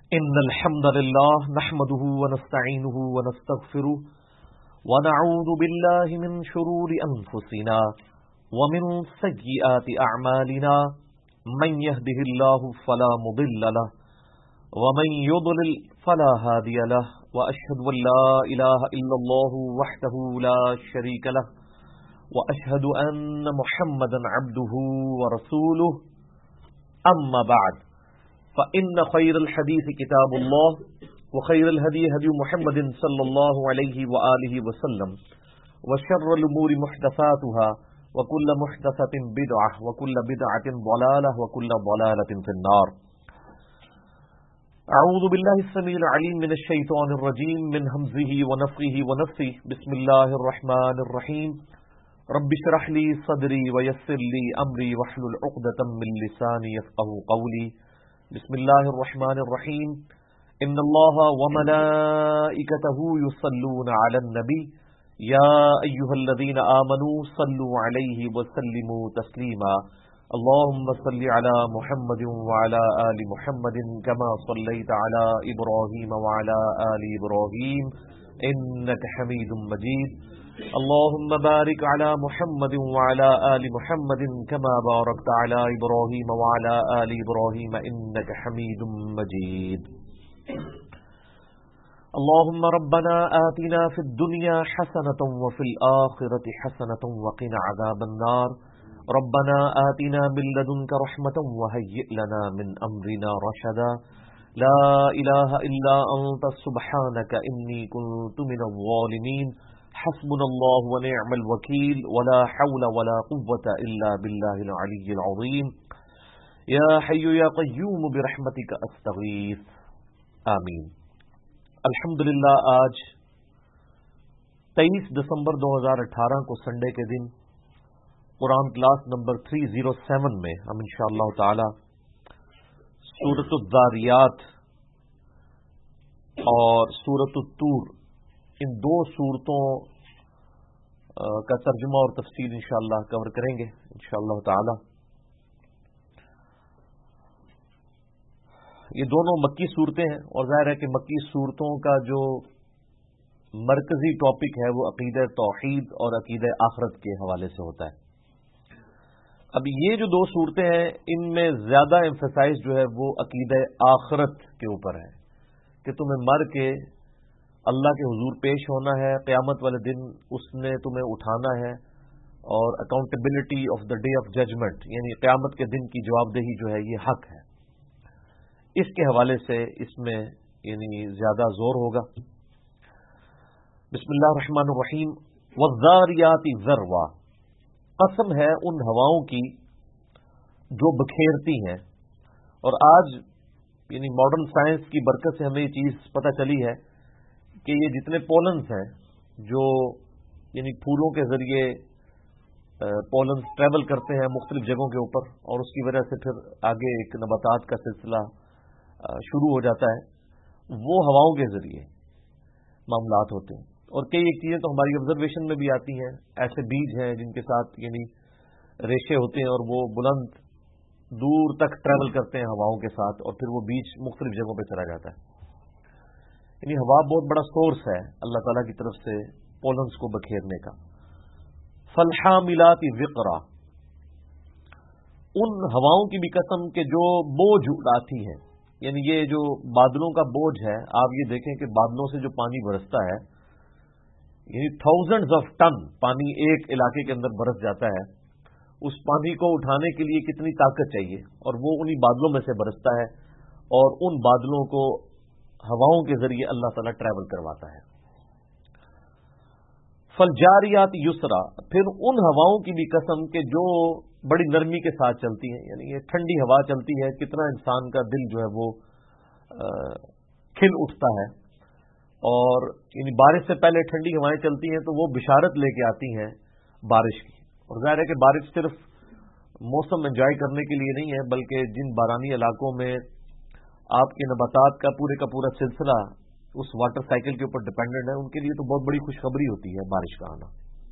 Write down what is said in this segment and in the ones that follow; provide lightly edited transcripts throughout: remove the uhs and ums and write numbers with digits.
إن الحمد لله نحمده ونستعينه ونستغفره ونعوذ بالله من شرور أنفسنا ومن سيئات أعمالنا من يهده الله فلا مضل له ومن يضلل فلا هادي له وأشهد أن لا إله إلا الله وحده لا شريك له وأشهد أن محمدا عبده ورسوله أما بعد فإن خير الحديث كتاب الله وخير الهدي هدي محمد صلى الله عليه وآله وسلم وشر الأمور محدثاتها وكل محدثة بدعة وكل بدعة ضلالة وكل ضلالة في النار. أعوذ بالله السميع العليم من الشيطان الرجيم من همزه ونفخه ونفثه. بسم الله الرحمن الرحيم. رب اشرح لي صدري ويسر لي أمري واحلل عقدة من لساني يفقهوا قولي. بسم الله الرحمن الرحيم. ان الله وملائكته يصلون على النبي يا ايها الذين آمنوا صلوا عليه وسلموا تسليما. اللهم صل على محمد وعلى آل محمد كما صليت على إبراهيم وعلى آل إبراهيم إنك حميد مجيد. اللهم بارك على محمد وعلى آل محمد كما باركت على إبراهيم وعلى آل إبراهيم إنك حميد مجيد. اللهم ربنا آتنا في الدنيا حسنة وفي الآخرة حسنة وقنا عذاب النار. ربنا آتنا من لدنك رحمة وهيئ لنا من أمرنا رشدا. لا إله إلا أنت سبحانك إني كنت من الظالمين. حسبنا الله ونعم الوكيل ولا حول ولا قوة إلا بالله العلي العظيم. يا حي يا قيوم برحمتك أستغيث. آمین. الحمدللہ آج 23 دسمبر 2018 کو سنڈے کے دن قرآن کلاس نمبر 307 میں ہم انشاءاللہ تعالی سورۃ الذاریات اور سورۃ الطور ان دو صورتوں کا ترجمہ اور تفصیل انشاءاللہ کور کریں گے انشاءاللہ تعالی. یہ دونوں مکی صورتیں ہیں اور ظاہر ہے کہ مکی صورتوں کا جو مرکزی ٹاپک ہے وہ عقیدہ توحید اور عقیدہ آخرت کے حوالے سے ہوتا ہے. اب یہ جو دو صورتیں ہیں ان میں زیادہ ایمفیسائز جو ہے وہ عقیدہ آخرت کے اوپر ہے کہ تمہیں مر کے اللہ کے حضور پیش ہونا ہے، قیامت والے دن اس نے تمہیں اٹھانا ہے اور accountability of the day of judgment یعنی قیامت کے دن کی جواب دہی جو ہے یہ حق ہے. اس کے حوالے سے اس میں یعنی زیادہ زور ہوگا. بسم اللہ الرحمن الرحیم. والذاریات ذروا، قسم ہے ان ہواؤں کی جو بکھیرتی ہیں. اور آج یعنی ماڈرن سائنس کی برکت سے ہمیں یہ چیز پتہ چلی ہے کہ یہ جتنے پولنز ہیں جو یعنی پھولوں کے ذریعے پولنز ٹریول کرتے ہیں مختلف جگہوں کے اوپر اور اس کی وجہ سے پھر آگے ایک نباتات کا سلسلہ شروع ہو جاتا ہے، وہ ہواؤں کے ذریعے معاملات ہوتے ہیں. اور کئی ایک چیزیں تو ہماری آبزرویشن میں بھی آتی ہیں. ایسے بیج ہیں جن کے ساتھ یعنی ریشے ہوتے ہیں اور وہ بلند دور تک ٹریول کرتے ہیں ہواؤں کے ساتھ اور پھر وہ بیج مختلف جگہوں پہ چلا جاتا ہے. یعنی ہوا بہت بڑا سورس ہے اللہ تعالیٰ کی طرف سے پولنز کو بکھیرنے کا. فالحاملات وقرا، ان ہواؤں کی بھی قسم کہ جو بوجھ اڑاتی ہیں. یعنی یہ جو بادلوں کا بوجھ ہے، آپ یہ دیکھیں کہ بادلوں سے جو پانی برستا ہے یعنی تھاؤزنڈز آف ٹن پانی ایک علاقے کے اندر برس جاتا ہے. اس پانی کو اٹھانے کے لیے کتنی طاقت چاہیے اور وہ انہی بادلوں میں سے برستا ہے اور ان بادلوں کو ہواؤں کے ذریعے اللہ تعالیٰ ٹریول کرواتا ہے. فالجاریات یسرا، پھر ان ہواؤں کی بھی قسم کہ جو بڑی نرمی کے ساتھ چلتی ہیں. یعنی یہ ٹھنڈی ہوا چلتی ہے، کتنا انسان کا دل جو ہے وہ کھل اٹھتا ہے. اور یعنی بارش سے پہلے ٹھنڈی ہوائیں چلتی ہیں تو وہ بشارت لے کے آتی ہیں بارش کی. اور ظاہر ہے کہ بارش صرف موسم انجوائے کرنے کے لیے نہیں ہے بلکہ جن بارانی علاقوں میں آپ کے نباتات کا پورا سلسلہ اس واٹر سائیکل کے اوپر ڈیپینڈنٹ ہے ان کے لیے تو بہت بڑی خوشخبری ہوتی ہے بارش کا آنا.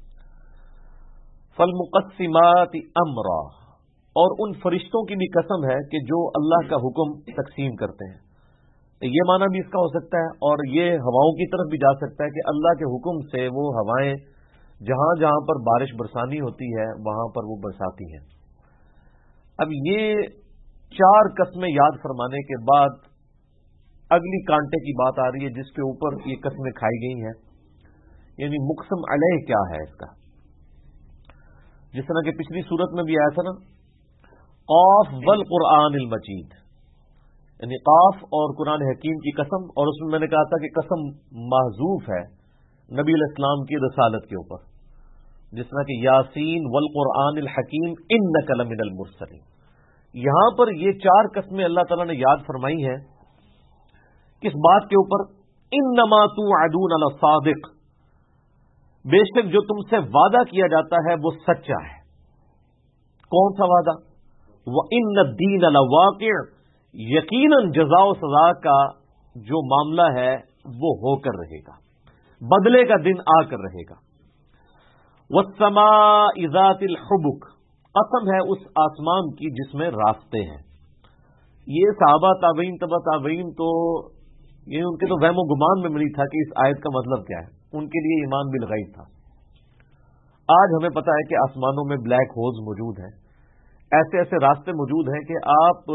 فالمقسمات امرا، اور ان فرشتوں کی بھی قسم ہے کہ جو اللہ کا حکم تقسیم کرتے ہیں. یہ معنی بھی اس کا ہو سکتا ہے، اور یہ ہواؤں کی طرف بھی جا سکتا ہے کہ اللہ کے حکم سے وہ ہوائیں جہاں جہاں پر بارش برسانی ہوتی ہے وہاں پر وہ برساتی ہیں۔ اب یہ 4 قسمیں یاد فرمانے کے بعد اگلی کانٹے کی بات آ رہی ہے جس کے اوپر یہ قسمیں کھائی گئی ہیں، یعنی مقسم علیہ کیا ہے اس کا۔ جس طرح کہ پچھلی صورت میں بھی آیا تھا نا، قاف والقرآن المجید، یعنی قاف اور قرآن حکیم کی قسم، اور اس میں میں نے کہا تھا کہ قسم محذوف ہے نبی علیہ السلام کی رسالت کے اوپر، جس طرح کہ یاسین والقرآن الحکیم انک لمن المرسلین۔ یہاں پر یہ 4 قسمیں اللہ تعالیٰ نے یاد فرمائی ہیں کس بات کے اوپر؟ انما توعدون لصادق، بے شک جو تم سے وعدہ کیا جاتا ہے وہ سچا ہے۔ کون سا وعدہ؟ وَإِنَّ الدِّينَ لَوَاقِعٌ، یقیناً جزا و سزا کا جو معاملہ ہے وہ ہو کر رہے گا، بدلے کا دن آ کر رہے گا۔ وَالسَّمَاءِ ذَاتِ الْحُبُكِ، قسم ہے اس آسمان کی جس میں راستے ہیں۔ یہ صحابہ تابعین تبع تابعین تو یہ ان کے تو وہم و گمان میں ملی تھا کہ اس آیت کا مطلب کیا ہے، ان کے لیے ایمان بالغیب تھا۔ آج ہمیں پتا ہے کہ آسمانوں میں بلیک ہولز موجود ہیں، ایسے ایسے راستے موجود ہیں کہ آپ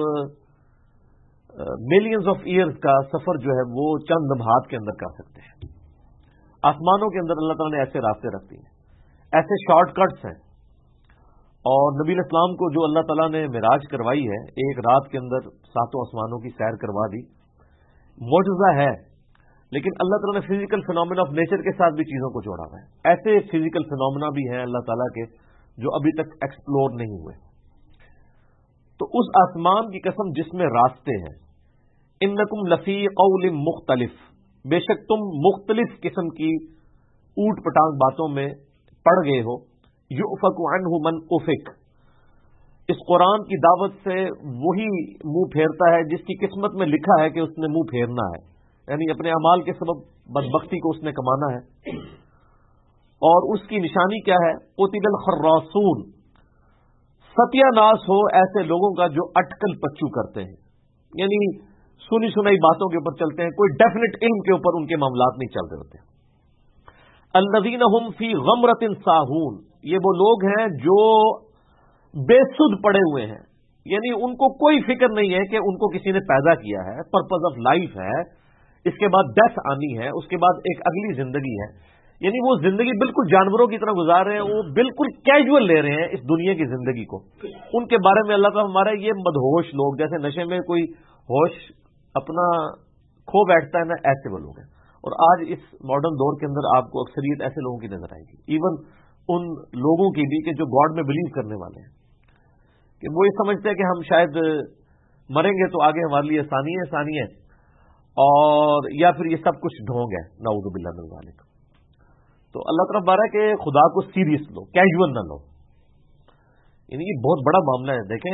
ملینز آف ایئرز کا سفر جو ہے وہ چند لمحات کے اندر کر سکتے ہیں۔ آسمانوں کے اندر اللہ تعالیٰ نے ایسے راستے رکھ دیے، ایسے شارٹ کٹس ہیں، اور نبی علیہ السلام کو جو اللہ تعالیٰ نے معراج کروائی ہے، ایک رات کے اندر 7 آسمانوں کی سیر کروا دی، معجزہ ہے، لیکن اللہ تعالیٰ نے فزیکل فینومینا آف نیچر کے ساتھ بھی چیزوں کو جوڑا ہوا ہے۔ ایسے فزیکل فینومینا بھی ہیں اللہ تعالیٰ کے جو ابھی تک ایکسپلور نہیں ہوئے۔ تو اس آسمان کی قسم جس میں راستے ہیں، انکم لفی قول مختلف، بے شک تم مختلف قسم کی اوٹ پٹانگ باتوں میں پڑ گئے ہو۔ یؤفک عنہ من افک، اس قرآن کی دعوت سے وہی منہ پھیرتا ہے جس کی قسمت میں لکھا ہے کہ اس نے منہ پھیرنا ہے، یعنی اپنے اعمال کے سبب بدبختی کو اس نے کمانا ہے۔ اور اس کی نشانی کیا ہے؟ قتل الخراصون، ستیہ ناس ہو ایسے لوگوں کا جو اٹکل پچو کرتے ہیں، یعنی سنی سنائی باتوں کے اوپر چلتے ہیں، کوئی ڈیفینیٹ علم کے اوپر ان کے معاملات نہیں چل رہے ہوتے۔ الذین هم فی غمرۃ ساہون، یہ وہ لوگ ہیں جو بے سدھ پڑے ہوئے ہیں، یعنی ان کو کوئی فکر نہیں ہے کہ ان کو کسی نے پیدا کیا ہے، پرپز آف لائف ہے، اس کے بعد ڈیتھ آنی ہے، اس کے بعد ایک اگلی زندگی ہے، یعنی وہ زندگی بالکل جانوروں کی طرح گزار رہے ہیں، وہ بالکل کیجول لے رہے ہیں اس دنیا کی زندگی کو۔ ان کے بارے میں اللہ تعالیٰ ہمارا یہ مدہوش لوگ، جیسے نشے میں کوئی ہوش اپنا کھو بیٹھتا ہے نا، ایسے وہ لوگ ہیں۔ اور آج اس ماڈرن دور کے اندر آپ کو اکثریت ایسے لوگوں کی نظر آئے گی، ایون ان لوگوں کی بھی کہ جو گاڈ میں بلیو کرنے والے ہیں، کہ وہ یہ سمجھتے ہیں کہ ہم شاید مریں گے تو آگے ہمارے لیے آسانی ہے، اور یا پھر یہ سب کچھ ڈھونگ ہے، نعوذ باللہ من ذالک۔ تو اللہ تعالیٰ بارہ کہ خدا کو سیریس لو، کیجول نہ لو، یعنی یہ بہت بڑا معاملہ ہے۔ دیکھیں،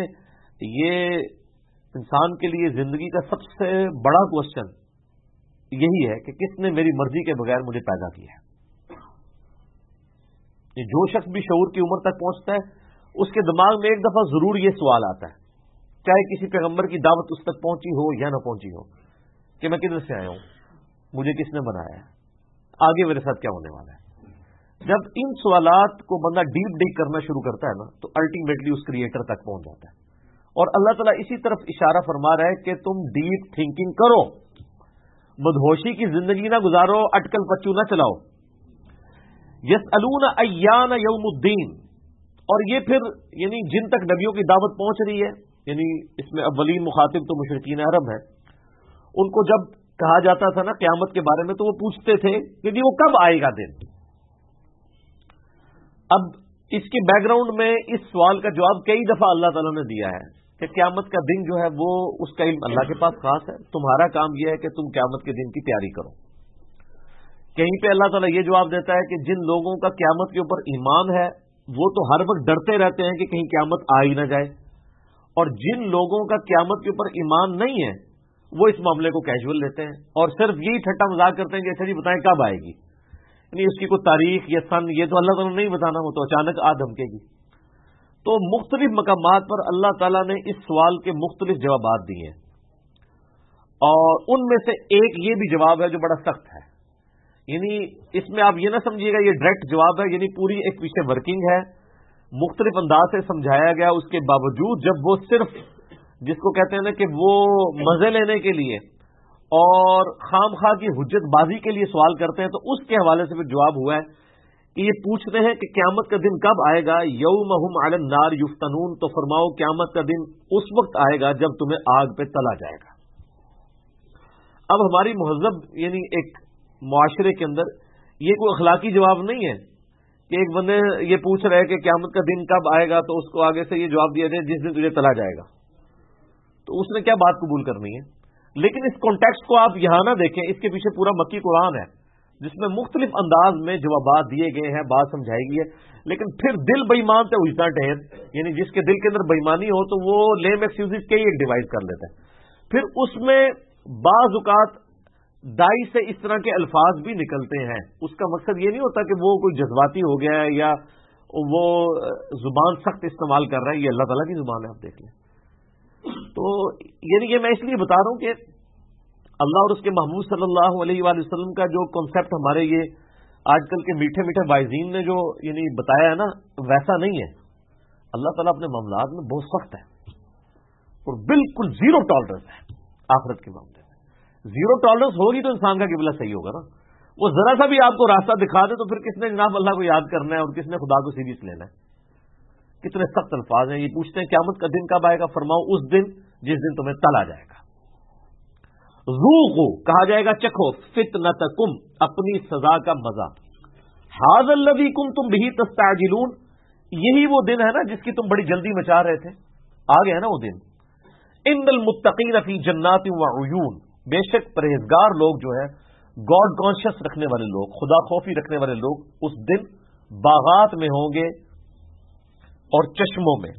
یہ انسان کے لیے زندگی کا سب سے بڑا کوشچن یہی ہے کہ کس نے میری مرضی کے بغیر مجھے پیدا کیا ہے۔ یہ جو شخص بھی شعور کی عمر تک پہنچتا ہے اس کے دماغ میں ایک دفعہ ضرور یہ سوال آتا ہے، چاہے کسی پیغمبر کی دعوت اس تک پہنچی ہو یا نہ پہنچی ہو، کہ میں کدھر سے آیا ہوں، مجھے کس نے بنایا ہے، آگے میرے ساتھ کیا ہونے والا ہے۔ جب ان سوالات کو بندہ ڈیپ کرنا شروع کرتا ہے نا، تو الٹیمیٹلی اس کریٹر تک پہنچ جاتا ہے۔ اور اللہ تعالیٰ اسی طرف اشارہ فرما رہا ہے کہ تم ڈیپ تھنکنگ کرو، مدہوشی کی زندگی نہ گزارو، اٹکل پچو نہ چلاؤ۔ یسألون ایان یوم الدین، اور یہ پھر یعنی جن تک نبیوں کی دعوت پہنچ رہی ہے، یعنی اس میں اولین مخاطب تو مشرکین عرب ہیں، ان کو جب کہا جاتا تھا نا قیامت کے بارے میں تو وہ پوچھتے تھے کہ جی وہ کب آئے گا دن۔ اب اس کے بیک گراؤنڈ میں اس سوال کا جواب کئی دفعہ اللہ تعالیٰ نے دیا ہے کہ قیامت کا دن جو ہے وہ اس کا علم اللہ کے پاس خاص ہے، تمہارا کام یہ ہے کہ تم قیامت کے دن کی تیاری کرو۔ کہیں پہ اللہ تعالیٰ یہ جواب دیتا ہے کہ جن لوگوں کا قیامت کے اوپر ایمان ہے وہ تو ہر وقت ڈرتے رہتے ہیں کہ کہیں قیامت آ ہی نہ جائے، اور جن لوگوں کا قیامت کے اوپر ایمان نہیں ہے وہ اس معاملے کو کیجول لیتے ہیں اور صرف یہی ٹھٹا مذاق کرتے ہیں کہ اچھا جی بتائیں کب آئے گی، یعنی اس کی کوئی تاریخ یا سن یہ تو اللہ تعالیٰ نے نہیں بتانا، وہ تو اچانک آ دھمکے گی۔ تو مختلف مقامات پر اللہ تعالیٰ نے اس سوال کے مختلف جوابات دیے ہیں، اور ان میں سے ایک یہ بھی جواب ہے جو بڑا سخت ہے، یعنی اس میں آپ یہ نہ سمجھیے گا یہ ڈائریکٹ جواب ہے، یعنی پوری ایک پیچھے ورکنگ ہے، مختلف انداز سے سمجھایا گیا، اس کے باوجود جب وہ صرف جس کو کہتے ہیں نا کہ وہ مزے لینے کے لیے اور خام خواہ کی حجت بازی کے لیے سوال کرتے ہیں، تو اس کے حوالے سے پھر جواب ہوا ہے کہ یہ پوچھتے ہیں کہ قیامت کا دن کب آئے گا، یوم ہم علی النار یفتنون، تو فرماؤ قیامت کا دن اس وقت آئے گا جب تمہیں آگ پہ تلا جائے گا۔ اب ہماری مہذب یعنی ایک معاشرے کے اندر یہ کوئی اخلاقی جواب نہیں ہے کہ ایک بندے یہ پوچھ رہے کہ قیامت کا دن کب آئے گا تو اس کو آگے سے یہ جواب دیا جائے جس دن تجھے تلا جائے گا، تو اس نے کیا بات قبول کرنی ہے؟ لیکن اس کانٹیکسٹ کو آپ یہاں نہ دیکھیں، اس کے پیچھے پورا مکی قرآن ہے جس میں مختلف انداز میں جوابات دیے گئے ہیں، بات سمجھائی گئی ہے، لیکن پھر دل بےمان سے اجتا ٹھہر، یعنی جس کے دل کے اندر بےمانی ہو تو وہ لیم ایکسکیوزز کے ہی ایک ڈیوائز کر لیتا ہے۔ پھر اس میں بعض اوقات دائی سے اس طرح کے الفاظ بھی نکلتے ہیں، اس کا مقصد یہ نہیں ہوتا کہ وہ کوئی جذباتی ہو گیا ہے یا وہ زبان سخت استعمال کر رہا ہے، یہ اللہ تعالیٰ کی زبان ہے، آپ دیکھ لیں۔ تو یعنی یہ میں اس لیے بتا رہا ہوں کہ اللہ اور اس کے محمود صلی اللہ علیہ وآلہ وسلم کا جو کانسیپٹ ہمارے یہ آج کل کے میٹھے میٹھے وائزین نے جو یعنی بتایا ہے نا، ویسا نہیں ہے۔ اللہ تعالیٰ اپنے معاملات میں بہت سخت ہے اور بالکل زیرو ٹالرنس ہے آخرت کے معاملے میں۔ زیرو ٹالرنس ہوگی تو انسان کا قبلہ صحیح ہوگا نا، وہ ذرا سا بھی آپ کو راستہ دکھا دے تو پھر کس نے جناب اللہ کو یاد کرنا ہے اور کس نے خدا کو سیریس لینا ہے؟ کتنے سخت الفاظ ہیں۔ یہ پوچھتے ہیں قیامت کا دن کب آئے گا، فرماؤ اس دن جس دن تمہیں تلا جائے گا۔ ذوقوا کہا جائے گا چکھو، فتنتکم اپنی سزا کا مزہ، ھذا الذی کنتم بہ تستعجلون یہی وہ دن ہے نا جس کی تم بڑی جلدی مچا رہے تھے، آ گیا نا وہ دن۔ ان المتقین فی جنات وعیون بے شک پرہیزگار لوگ جو ہے، گاڈ کانشیس رکھنے والے لوگ، خدا خوفی رکھنے والے لوگ اس دن باغات میں ہوں گے اور چشموں میں،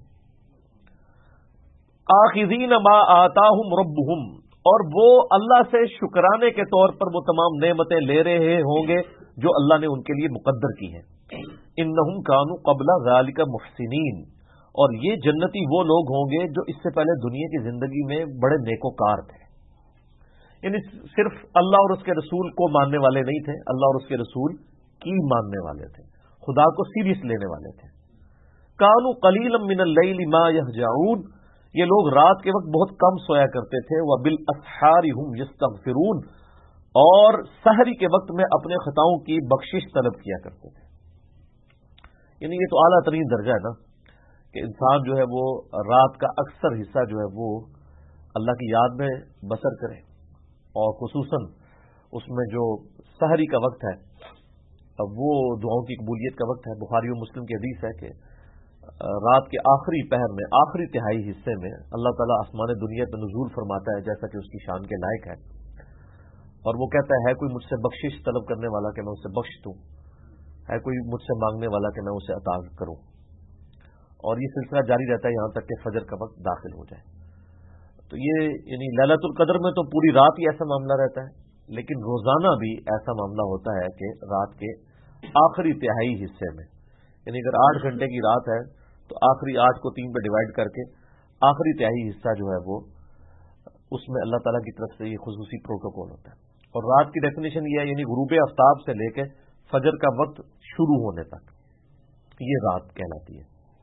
آخذین ما آتاہم ربہم اور وہ اللہ سے شکرانے کے طور پر وہ تمام نعمتیں لے رہے ہوں گے جو اللہ نے ان کے لیے مقدر کی ہیں۔ انہم کانوا قبل ذالک محسنین اور یہ جنتی وہ لوگ ہوں گے جو اس سے پہلے دنیا کی زندگی میں بڑے نیکوکار تھے، یعنی صرف اللہ اور اس کے رسول کو ماننے والے نہیں تھے، اللہ اور اس کے رسول کی ماننے والے تھے، خدا کو سیریس لینے والے تھے۔ کانوا قلیلا من اللیل ما یہجعون یہ لوگ رات کے وقت بہت کم سویا کرتے تھے، وبالاسحار هم یستغفرون اور سحری کے وقت میں اپنے خطاؤں کی بخشش طلب کیا کرتے تھے۔ یعنی یہ تو اعلیٰ ترین درجہ ہے نا کہ انسان جو ہے وہ رات کا اکثر حصہ جو ہے وہ اللہ کی یاد میں بسر کرے، اور خصوصاً اس میں جو سحری کا وقت ہے وہ دعاؤں کی قبولیت کا وقت ہے۔ بخاری و مسلم کی حدیث ہے کہ رات کے آخری پہر میں، آخری تہائی حصے میں اللہ تعالیٰ آسمان دنیا پہ نزول فرماتا ہے جیسا کہ اس کی شان کے لائق ہے، اور وہ کہتا ہے کوئی مجھ سے بخشش طلب کرنے والا کہ میں اسے بخش دوں، ہے کوئی مجھ سے مانگنے والا کہ میں اسے عطا کروں، اور یہ سلسلہ جاری رہتا ہے یہاں تک کہ فجر کا وقت داخل ہو جائے۔ تو یہ یعنی لیلۃ القدر میں تو پوری رات ہی ایسا معاملہ رہتا ہے، لیکن روزانہ بھی ایسا معاملہ ہوتا ہے کہ رات کے آخری تہائی حصے میں، یعنی اگر 8 گھنٹے کی رات ہے تو آخری 8 کو 3 پہ ڈیوائڈ کر کے آخری تہائی حصہ جو ہے وہ اس میں اللہ تعالیٰ کی طرف سے یہ خصوصی پروٹوکول ہوتا ہے۔ اور رات کی ڈیفینیشن یہ ہے یعنی غروب آفتاب سے لے کے فجر کا وقت شروع ہونے تک یہ رات کہلاتی ہے۔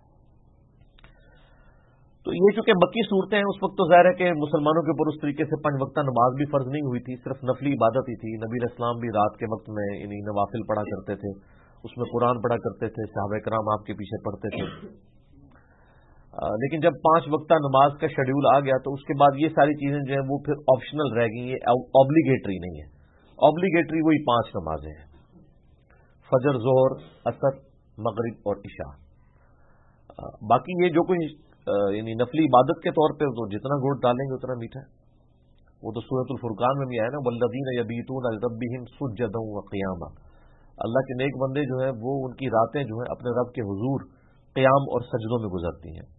تو یہ چونکہ مکی صورتیں ہیں، اس وقت تو ظاہر ہے کہ مسلمانوں کے اوپر اس طریقے سے 5 وقتہ نماز بھی فرض نہیں ہوئی تھی، صرف نفلی عبادت ہی تھی۔ نبی علیہ السلام بھی رات کے وقت میں یعنی نوافل پڑھا کرتے تھے، اس میں قرآن پڑھا کرتے تھے، صحابہ کرام آپ کے پیچھے پڑھتے تھے۔ لیکن جب 5 وقتہ نماز کا شیڈیول آ گیا تو اس کے بعد یہ ساری چیزیں جو ہیں وہ پھر آپشنل رہ گئی، یہ اوبلیگیٹری نہیں ہے۔ اوبلیگیٹری وہی 5 نمازیں ہیں، فجر، ظہر، عصر، مغرب اور عشاء۔ باقی یہ جو کوئی یعنی نفلی عبادت کے طور پہ تو جتنا گڑ ڈالیں گے اتنا میٹھا ہے، وہ تو سورۃ الفرقان میں بھی آیا نا، والذین یبیتون لربہم سجدا وقیاما، اللہ کے نیک بندے جو ہیں وہ ان کی راتیں جو ہیں اپنے رب کے حضور قیام اور سجدوں میں گزرتی ہیں۔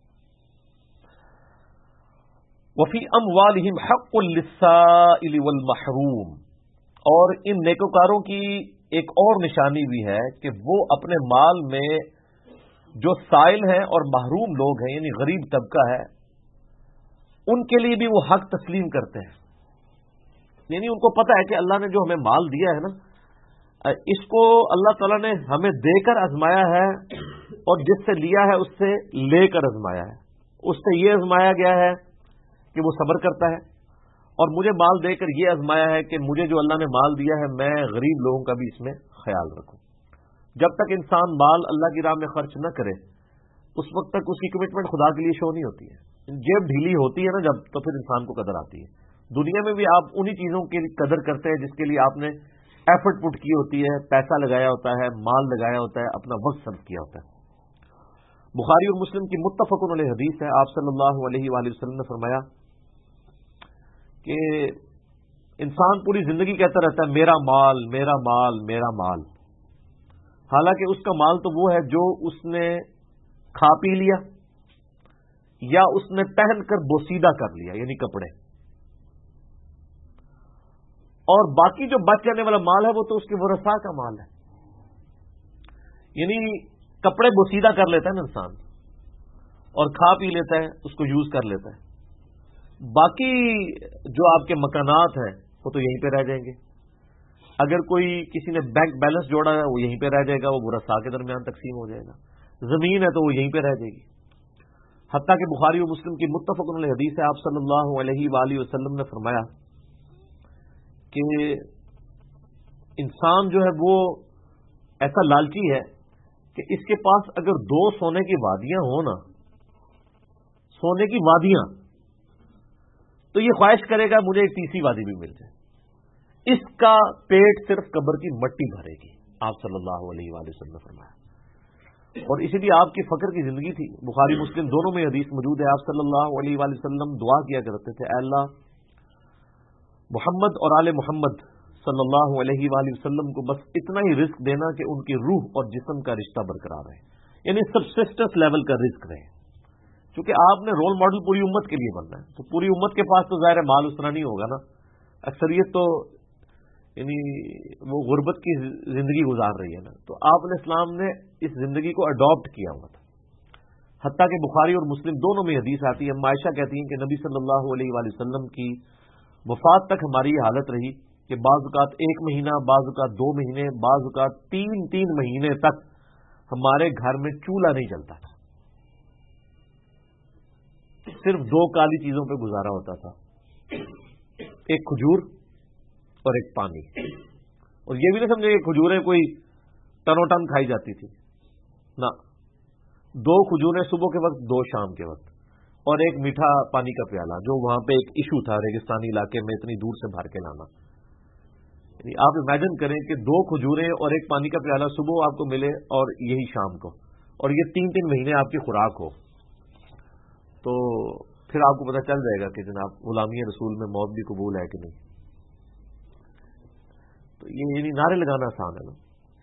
وفی اموالہم حق للسائل والمحروم اور ان نیکوکاروں کی ایک اور نشانی بھی ہے کہ وہ اپنے مال میں جو سائل ہیں اور محروم لوگ ہیں یعنی غریب طبقہ ہے ان کے لیے بھی وہ حق تسلیم کرتے ہیں۔ یعنی ان کو پتہ ہے کہ اللہ نے جو ہمیں مال دیا ہے نا، اس کو اللہ تعالیٰ نے ہمیں دے کر آزمایا ہے، اور جس سے لیا ہے اس سے لے کر آزمایا ہے. اس سے یہ آزمایا گیا ہے کہ وہ صبر کرتا ہے، اور مجھے مال دے کر یہ آزمایا ہے کہ مجھے جو اللہ نے مال دیا ہے میں غریب لوگوں کا بھی اس میں خیال رکھوں. جب تک انسان مال اللہ کی راہ میں خرچ نہ کرے اس وقت تک اس کی کمٹمنٹ خدا کے لیے شو نہیں ہوتی ہے. جیب ڈھیلی ہوتی ہے نا جب، تو پھر انسان کو قدر آتی ہے. دنیا میں بھی آپ انہی چیزوں کی قدر کرتے ہیں جس کے لیے آپ نے ایفرٹ پٹ کی ہوتی ہے، پیسہ لگایا ہوتا ہے، مال لگایا ہوتا ہے، اپنا وقت صرف کیا ہوتا ہے. بخاری اور مسلم کی متفق علیہ حدیث ہے، آپ صلی اللہ علیہ وآلہ وسلم نے فرمایا کہ انسان پوری زندگی کہتا رہتا ہے میرا مال میرا مال میرا مال، حالانکہ اس کا مال تو وہ ہے جو اس نے کھا پی لیا یا اس نے پہن کر بوسیدہ کر لیا، یعنی کپڑے، اور باقی جو بچ جانے والا مال ہے وہ تو اس کے ورثاء کا مال ہے. یعنی کپڑے بوسیدہ کر لیتا ہے نا انسان، اور کھا پی لیتا ہے، اس کو یوز کر لیتا ہے. باقی جو آپ کے مکانات ہیں وہ تو یہیں پہ رہ جائیں گے. اگر کوئی کسی نے بینک بیلنس جوڑا ہے وہ یہیں پہ رہ جائے گا، وہ ورثاء کے درمیان تقسیم ہو جائے گا. زمین ہے تو وہ یہیں پہ رہ جائے گی. حتیٰ کہ بخاری و مسلم کی متفق علیہ حدیث ہے، آپ صلی اللہ علیہ وآلہ وسلم نے فرمایا کہ انسان جو ہے وہ ایسا لالچی ہے کہ اس کے پاس اگر 2 سونے کی وادیاں ہوں نا، سونے کی وادیاں، تو یہ خواہش کرے گا مجھے ایک تیسری وادی بھی مل جائے. اس کا پیٹ صرف قبر کی مٹی بھرے گی، آپ صلی اللہ علیہ وآلہ وسلم نے فرمایا. اور اسی لیے آپ کی فقر کی زندگی تھی. بخاری مسلم دونوں میں حدیث موجود ہے. آپ صلی اللہ علیہ وآلہ وسلم دعا کیا کرتے تھے، اے اللہ محمد اور آل محمد صلی اللہ علیہ وآلہ وسلم کو بس اتنا ہی رزق دینا کہ ان کی روح اور جسم کا رشتہ برقرار رہے، یعنی سبسسٹنس لیول کا رزق رہے. چونکہ آپ نے رول ماڈل پوری امت کے لیے بننا ہے، تو پوری امت کے پاس تو ظاہر ہے مال اس طرح نہیں ہوگا نا. اکثریت تو یعنی وہ غربت کی زندگی گزار رہی ہے نا. تو آپ علیہ السلام نے اس زندگی کو اڈاپٹ کیا ہوا تھا. حتیٰ کہ بخاری اور مسلم دونوں میں حدیث آتی ہے، عائشہ کہتی ہیں کہ نبی صلی اللہ علیہ وآلہ وسلم کی وفات تک ہماری یہ حالت رہی کہ بعض اوقات 1 مہینہ، بعض اوقات 2 مہینے، بعض اوقات 3 مہینے تک ہمارے گھر میں چولہا نہیں جلتا تھا. صرف 2 کالی چیزوں پہ گزارا ہوتا تھا، ایک کھجور اور ایک پانی. اور یہ بھی نہ سمجھے کہ کھجوریں کوئی ٹنو ٹن کھائی جاتی تھی، نہ، 2 کھجوریں صبح کے وقت، 2 شام کے وقت، اور ایک میٹھا پانی کا پیالہ، جو وہاں پہ ایک ایشو تھا ریگستانی علاقے میں اتنی دور سے بھر کے لانا. یعنی آپ امیجن کریں کہ 2 کھجوریں اور ایک پانی کا پیالہ صبح آپ کو ملے اور یہی شام کو، اور یہ 3 مہینے آپ کی خوراک ہو، تو پھر آپ کو پتہ چل جائے گا کہ جناب غلامی رسول میں موت بھی قبول ہے کہ نہیں. تو یہ یعنی نعرے لگانا آسان ہے نا.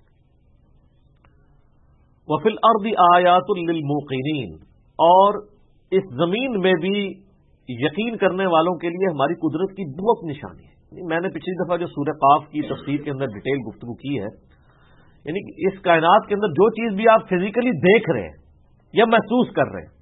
وَفِي الْأَرْضِ آیَاتٌ لِّلْمُوقِنِينَ، اور اس زمین میں بھی یقین کرنے والوں کے لیے ہماری قدرت کی بہت نشانی ہے. میں نے پچھلی دفعہ جو سورہ قاف کی تفسیر کے اندر ڈیٹیل گفتگو کی ہے، یعنی اس کائنات کے اندر جو چیز بھی آپ فزیکلی دیکھ رہے ہیں یا محسوس کر رہے ہیں،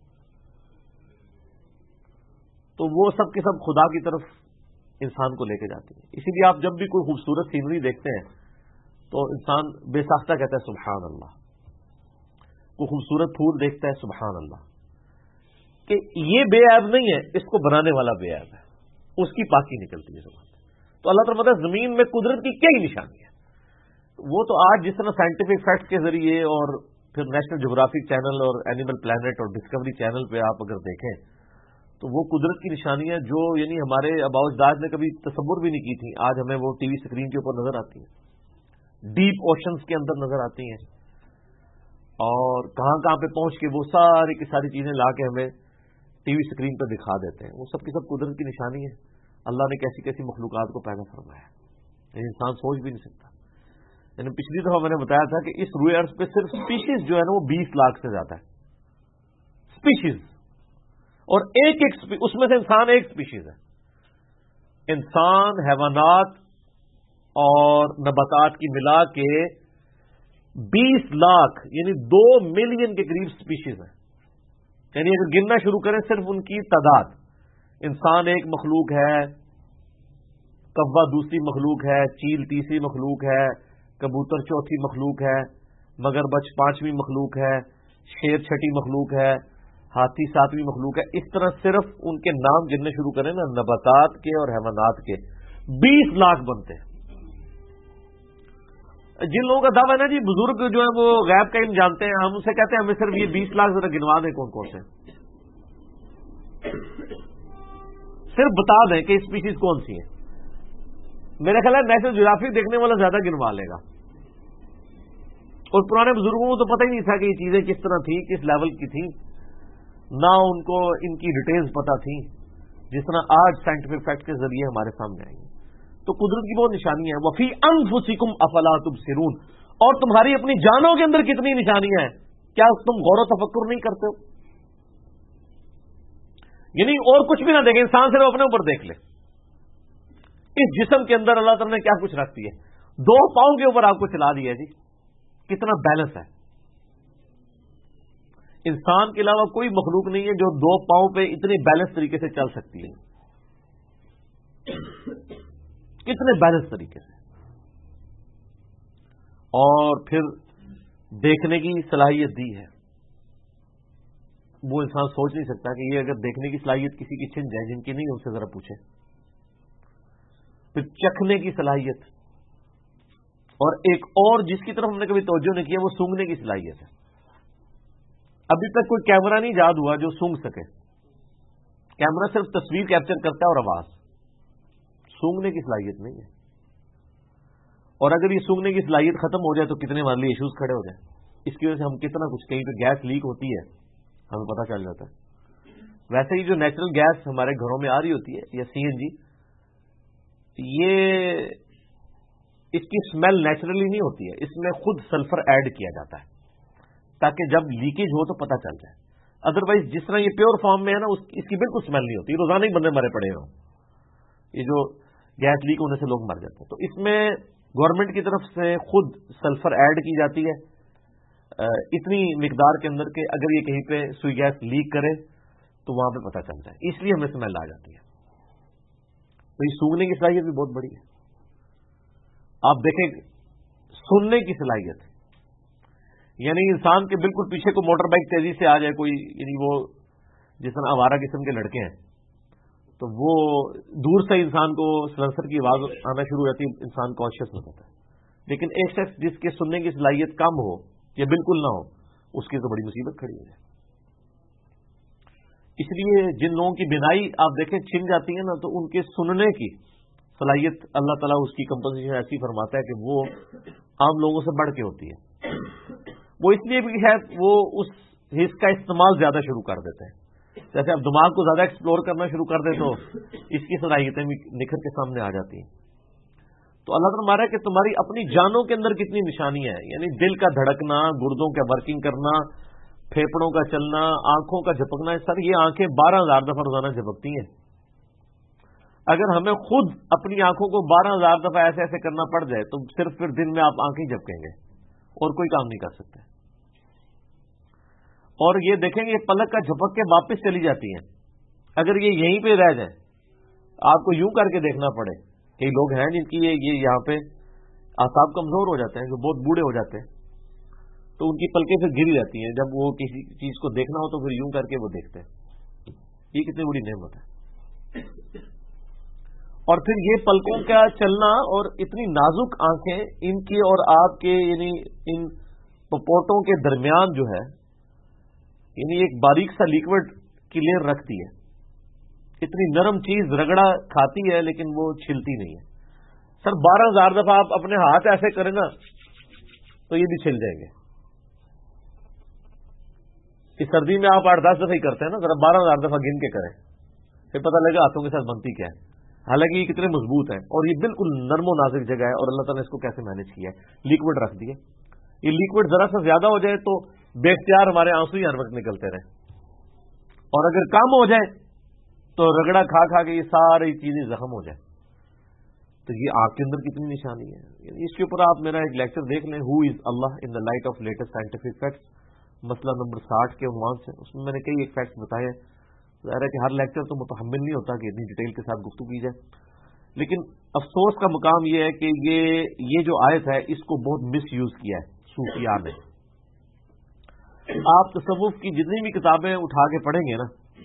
تو وہ سب کے سب خدا کی طرف انسان کو لے کے جاتی ہے. اسی لیے آپ جب بھی کوئی خوبصورت سینری دیکھتے ہیں تو انسان بے ساختہ کہتا ہے سبحان اللہ. کوئی خوبصورت پھول دیکھتا ہے سبحان اللہ، کہ یہ بے عیب نہیں ہے، اس کو بنانے والا بے عیب ہے، اس کی پاکی نکلتی ہے زبان. تو اللہ تعالیٰ ہے زمین میں قدرت کی کیا ہی نشانی ہے. وہ تو آج جس طرح سائنٹیفک فیکٹس کے ذریعے اور پھر نیشنل جغرافک چینل اور اینیمل پلانٹ اور ڈسکوری چینل پہ آپ اگر دیکھیں تو وہ قدرت کی نشانیاں جو یعنی ہمارے آباء و اجداد نے کبھی تصور بھی نہیں کی تھی، آج ہمیں وہ ٹی وی اسکرین کے اوپر نظر آتی ہیں، ڈیپ اوشنز کے اندر نظر آتی ہیں، اور کہاں کہاں پہ پہنچ کے وہ ساری کی ساری چیزیں لا کے ہمیں ٹی وی اسکرین پہ دکھا دیتے ہیں. وہ سب کی سب قدرت کی نشانی ہے. اللہ نے کیسی کیسی مخلوقات کو پیدا فرمایا ہے، انسان سوچ بھی نہیں سکتا. یعنی پچھلی دفعہ میں نے بتایا تھا کہ اس روئے ارض پہ صرف سپیشیز جو ہے نا وہ 20 لاکھ سے زیادہ ہے سپیشیز، اور ایک اس میں سے انسان ایک سپیشیز ہے. انسان، حیوانات اور نباتات کی ملا کے 20 لاکھ یعنی 2 ملین کے قریب سپیشیز ہیں. یعنی اگر گننا شروع کریں صرف ان کی تعداد، انسان ایک مخلوق ہے، کوا دوسری مخلوق ہے، چیل تیسری مخلوق ہے، کبوتر چوتھی مخلوق ہے، مگرمچھ پانچویں مخلوق ہے، شیر چھٹی مخلوق ہے، ہاتھی ساتویں مخلوق ہے. اس طرح صرف ان کے نام گننے شروع کریں نا نباتات کے اور حیوانات کے 20 لاکھ بنتے ہیں. جن لوگوں کا دعویٰ ہے نا جی بزرگ جو ہیں وہ غیب کا علم جانتے ہیں، ہم ان سے کہتے ہیں ہمیں صرف یہ 20 لاکھ ذرا گنوا دیں کون کون سے، صرف بتا دیں کہ اسپیشیز کون سی ہے. میرا خیال ہے نیشنل جیوگرافک دیکھنے والا زیادہ گنوا لے گا. اور پرانے بزرگوں کو تو پتہ ہی نہیں تھا کہ یہ چیزیں کس طرح تھیں، کس لیول کی تھیں، نہ ان کو ان کی ڈیٹیلز پتہ تھیں جس طرح آج سائنٹیفک فیکٹ کے ذریعے ہمارے سامنے آئی ہیں. تو قدرت کی بہت نشانی ہے. وفی انفسکم افلا تبصرون، اور تمہاری اپنی جانوں کے اندر کتنی نشانیاں ہیں، کیا تم غور و تفکر نہیں کرتے ہو؟ یعنی اور کچھ بھی نہ دیکھیں، انسان صرف اپنے اوپر دیکھ لے. اس جسم کے اندر اللہ تعالیٰ نے کیا کچھ رکھ دیا ہے، 2 پاؤں کے اوپر آپ کو چلا دیا جی، کتنا بیلنس ہے. انسان کے علاوہ کوئی مخلوق نہیں ہے جو 2 پاؤں پہ اتنے بیلنس طریقے سے چل سکتی ہے. کتنے بیلنس طریقے سے. اور پھر دیکھنے کی صلاحیت دی ہے. وہ انسان سوچ نہیں سکتا کہ یہ اگر دیکھنے کی صلاحیت کسی کی چھن جائے، جن کی نہیں ان سے ذرا پوچھے. پھر چکھنے کی صلاحیت، اور ایک اور جس کی طرف ہم نے کبھی توجہ نہیں کیا وہ سونگھنے کی صلاحیت ہے. ابھی تک کوئی کیمرہ نہیں ایجاد ہوا جو سونگھ سکے. کیمرہ صرف تصویر کیپچر کرتا ہے اور آواز، سونگھنے کی صلاحیت نہیں ہے. اور اگر یہ سونگھنے کی صلاحیت ختم ہو جائے تو کتنے ہمارے لیے ایشوز کھڑے ہو جائیں. اس کی وجہ سے ہم کتنا کچھ، کہیں پہ گیس لیک ہوتی ہے ہمیں پتہ چل جاتا ہے. ویسے ہی جو نیچرل گیس ہمارے گھروں میں آ رہی ہوتی ہے یا CNG، یہ اس کی اسمیل نیچرلی نہیں ہوتی ہے، اس میں خود سلفر ایڈ کیا جاتا ہے تاکہ جب لیکیج ہو تو پتہ چل جائے. ادروائز جس طرح یہ پیور فارم میں ہے نا اس کی بالکل اسمیل نہیں ہوتی. روزانہ ہی بندے مرے پڑے ہوں، یہ جو گیس لیک ہونے سے لوگ مر جاتے ہیں. تو اس میں گورنمنٹ کی طرف سے خود سلفر ایڈ کی جاتی ہے اتنی مقدار کے اندر کہ اگر یہ کہیں پہ سوئی گیس لیک کرے تو وہاں پہ پتہ چل جائے، اس لیے ہمیں اسمیل آ جاتی ہے. تو یہ سونگھنے کی صلاحیت بھی بہت بڑی ہے. آپ دیکھیں سننے کی صلاحیت، یعنی انسان کے بالکل پیچھے کو موٹر بائک تیزی سے آ جائے کوئی، یعنی وہ جس طرح آوارہ قسم کے لڑکے ہیں تو وہ دور سے انسان کو سلنسر کی آواز آنا شروع ہو جاتی ہے، انسان کانشیس ہو جاتا ہے. لیکن ایک شخص جس کے سننے کی صلاحیت کم ہو یا بالکل نہ ہو، اس کی تو بڑی مصیبت کھڑی ہو جائے. اس لیے جن لوگوں کی بینائی آپ دیکھیں چھن جاتی ہے نا، تو ان کے سننے کی صلاحیت اللہ تعالیٰ اس کی کمپنسیشن ایسی فرماتا ہے کہ وہ عام لوگوں سے بڑھ کے ہوتی ہے. وہ اس لیے بھی ہے وہ اس حص کا استعمال زیادہ شروع کر دیتے ہیں. جیسے آپ دماغ کو زیادہ ایکسپلور کرنا شروع کر دیں تو اس کی صلاحیتیں بھی نکھر کے سامنے آ جاتی ہیں. تو اللہ تعالیٰ ہمارا ہے کہ تمہاری اپنی جانوں کے اندر کتنی نشانیاں ہیں، یعنی دل کا دھڑکنا، گردوں کا ورکنگ کرنا، پھیپڑوں کا چلنا، آنکھوں کا جھپکنا. سر یہ آنکھیں 12,000 دفعہ روزانہ جھپکتی ہیں. اگر ہمیں خود اپنی آنکھوں کو 12,000 دفعہ ایسے ایسے کرنا پڑ جائے تو صرف پھر دن میں آپ آنکھیں جھپکیں گے اور کوئی کام نہیں کر سکتے. اور یہ دیکھیں گے پلک کا جھپک کے واپس چلی جاتی ہیں. اگر یہ یہیں پہ رہ جائیں، آپ کو یوں کر کے دیکھنا پڑے. کئی لوگ ہیں جن کی یہ یہاں پہ اعصاب کمزور ہو جاتے ہیں، جو بہت بوڑھے ہو جاتے ہیں، تو ان کی پلکیں پھر گری جاتی ہیں. جب وہ کسی چیز کو دیکھنا ہو تو پھر یوں کر کے وہ دیکھتے ہیں. یہ کتنی بڑی نعمت ہے. اور پھر یہ پلکوں کا چلنا اور اتنی نازک آنکھیں ان کی اور آپ کے، یعنی ان پپوٹوں کے درمیان جو ہے، یعنی ایک باریک سا لیکوڈ کی لیئر رکھتی ہے. اتنی نرم چیز رگڑا کھاتی ہے لیکن وہ چھلتی نہیں ہے. سر 12,000 دفعہ آپ اپنے ہاتھ ایسے کریں نا تو یہ بھی چھل جائیں گے. اس سردی میں آپ 8-10 دفعہ ہی کرتے ہیں نا، ذرا 12,000 دفعہ گن کے کریں، پھر پتہ لگے ہاتھوں کے ساتھ بنتی کیا ہے. حالانکہ یہ کتنے مضبوط ہیں اور یہ بالکل نرم و نازک جگہ ہے، اور اللہ تعالیٰ نے اس کو کیسے مینج کیا ہے. لیکوڈ رکھ دیے. یہ لیکوڈ ذرا سا زیادہ ہو جائے تو بے اختیار ہمارے آنسو ہی ہر وقت نکلتے رہے، اور اگر کم ہو جائے تو رگڑا کھا کھا کے یہ ساری چیزیں زخم ہو جائیں. تو یہ آپ کے اندر کتنی نشانی ہے. اس کے اوپر آپ میرا ایک لیکچر دیکھ لیں، who is Allah in the light of latest scientific facts, مسئلہ نمبر 60 کے عنوان سے. اس میں میں نے کئی ایک فیکٹس بتائے. ظاہر ہے کہ ہر لیکچر تو متحمل نہیں ہوتا کہ اتنی ڈیٹیل کے ساتھ گفتگو کی جائے. لیکن افسوس کا مقام یہ ہے کہ یہ جو آیت ہے اس کو بہت مس یوز کیا ہے صوفیاء نے. آپ تصوف کی جتنی بھی کتابیں اٹھا کے پڑھیں گے نا،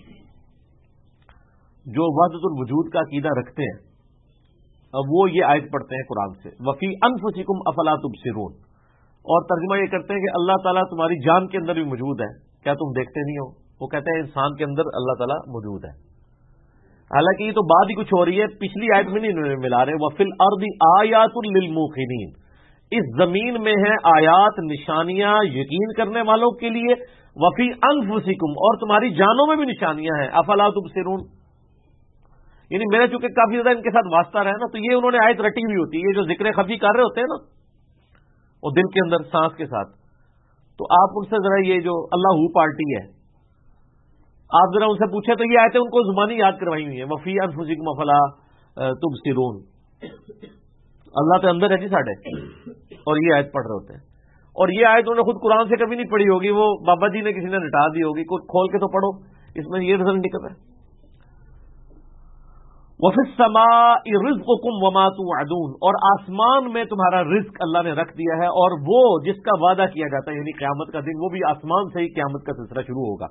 جو وحدت الوجود کا عقیدہ رکھتے ہیں وہ یہ آیت پڑھتے ہیں قرآن سے، وفی انفسکم افلا تبصرون، اور ترجمہ یہ کرتے ہیں کہ اللہ تعالیٰ تمہاری جان کے اندر بھی موجود ہے، کیا تم دیکھتے نہیں ہو؟ وہ کہتے ہیں انسان کے اندر اللہ تعالیٰ موجود ہے. حالانکہ یہ تو بات ہی کچھ ہو رہی ہے، پچھلی آیت میں نہیں ملا رہے. وفی الارض آیات للموقنین، اس زمین میں ہیں آیات، نشانیاں یقین کرنے والوں کے لیے. وفی انفسکم، اور تمہاری جانوں میں بھی نشانیاں ہیں. افلا تبصرون، یعنی میرا چونکہ کافی زیادہ ان کے ساتھ واسطہ رہا نا، تو یہ انہوں نے آیت رٹی ہوئی ہوتی ہے. یہ جو ذکر خفی کر رہے ہوتے ہیں نا وہ دل کے اندر سانس کے ساتھ، تو آپ ان سے ذرا یہ جو اللہ پارٹی ہے آپ ذرا ان سے پوچھیں تو یہ آیتیں ان کو زبانی یاد کروائی ہوئی ہیں. وفی انفسکم افلا تبصرون، اللہ تو اندر ہے جی ساڈے، اور یہ آیت پڑھ رہے ہوتے ہیں. اور یہ آیت انہوں نے خود قرآن سے کبھی نہیں پڑھی ہوگی، وہ بابا جی نے کسی نے رٹا دی ہوگی. کوئی کھول کے تو پڑھو، اس میں یہ رزلٹ نکل رہا ہے. وَفِي السَّمَاءِ رِزْقُكُمْ وَمَا تُوعَدُونَ، اور آسمان میں تمہارا رزق اللہ نے رکھ دیا ہے، اور وہ جس کا وعدہ کیا جاتا ہے یعنی قیامت کا دن، وہ بھی آسمان سے ہی قیامت کا سلسلہ شروع ہوگا.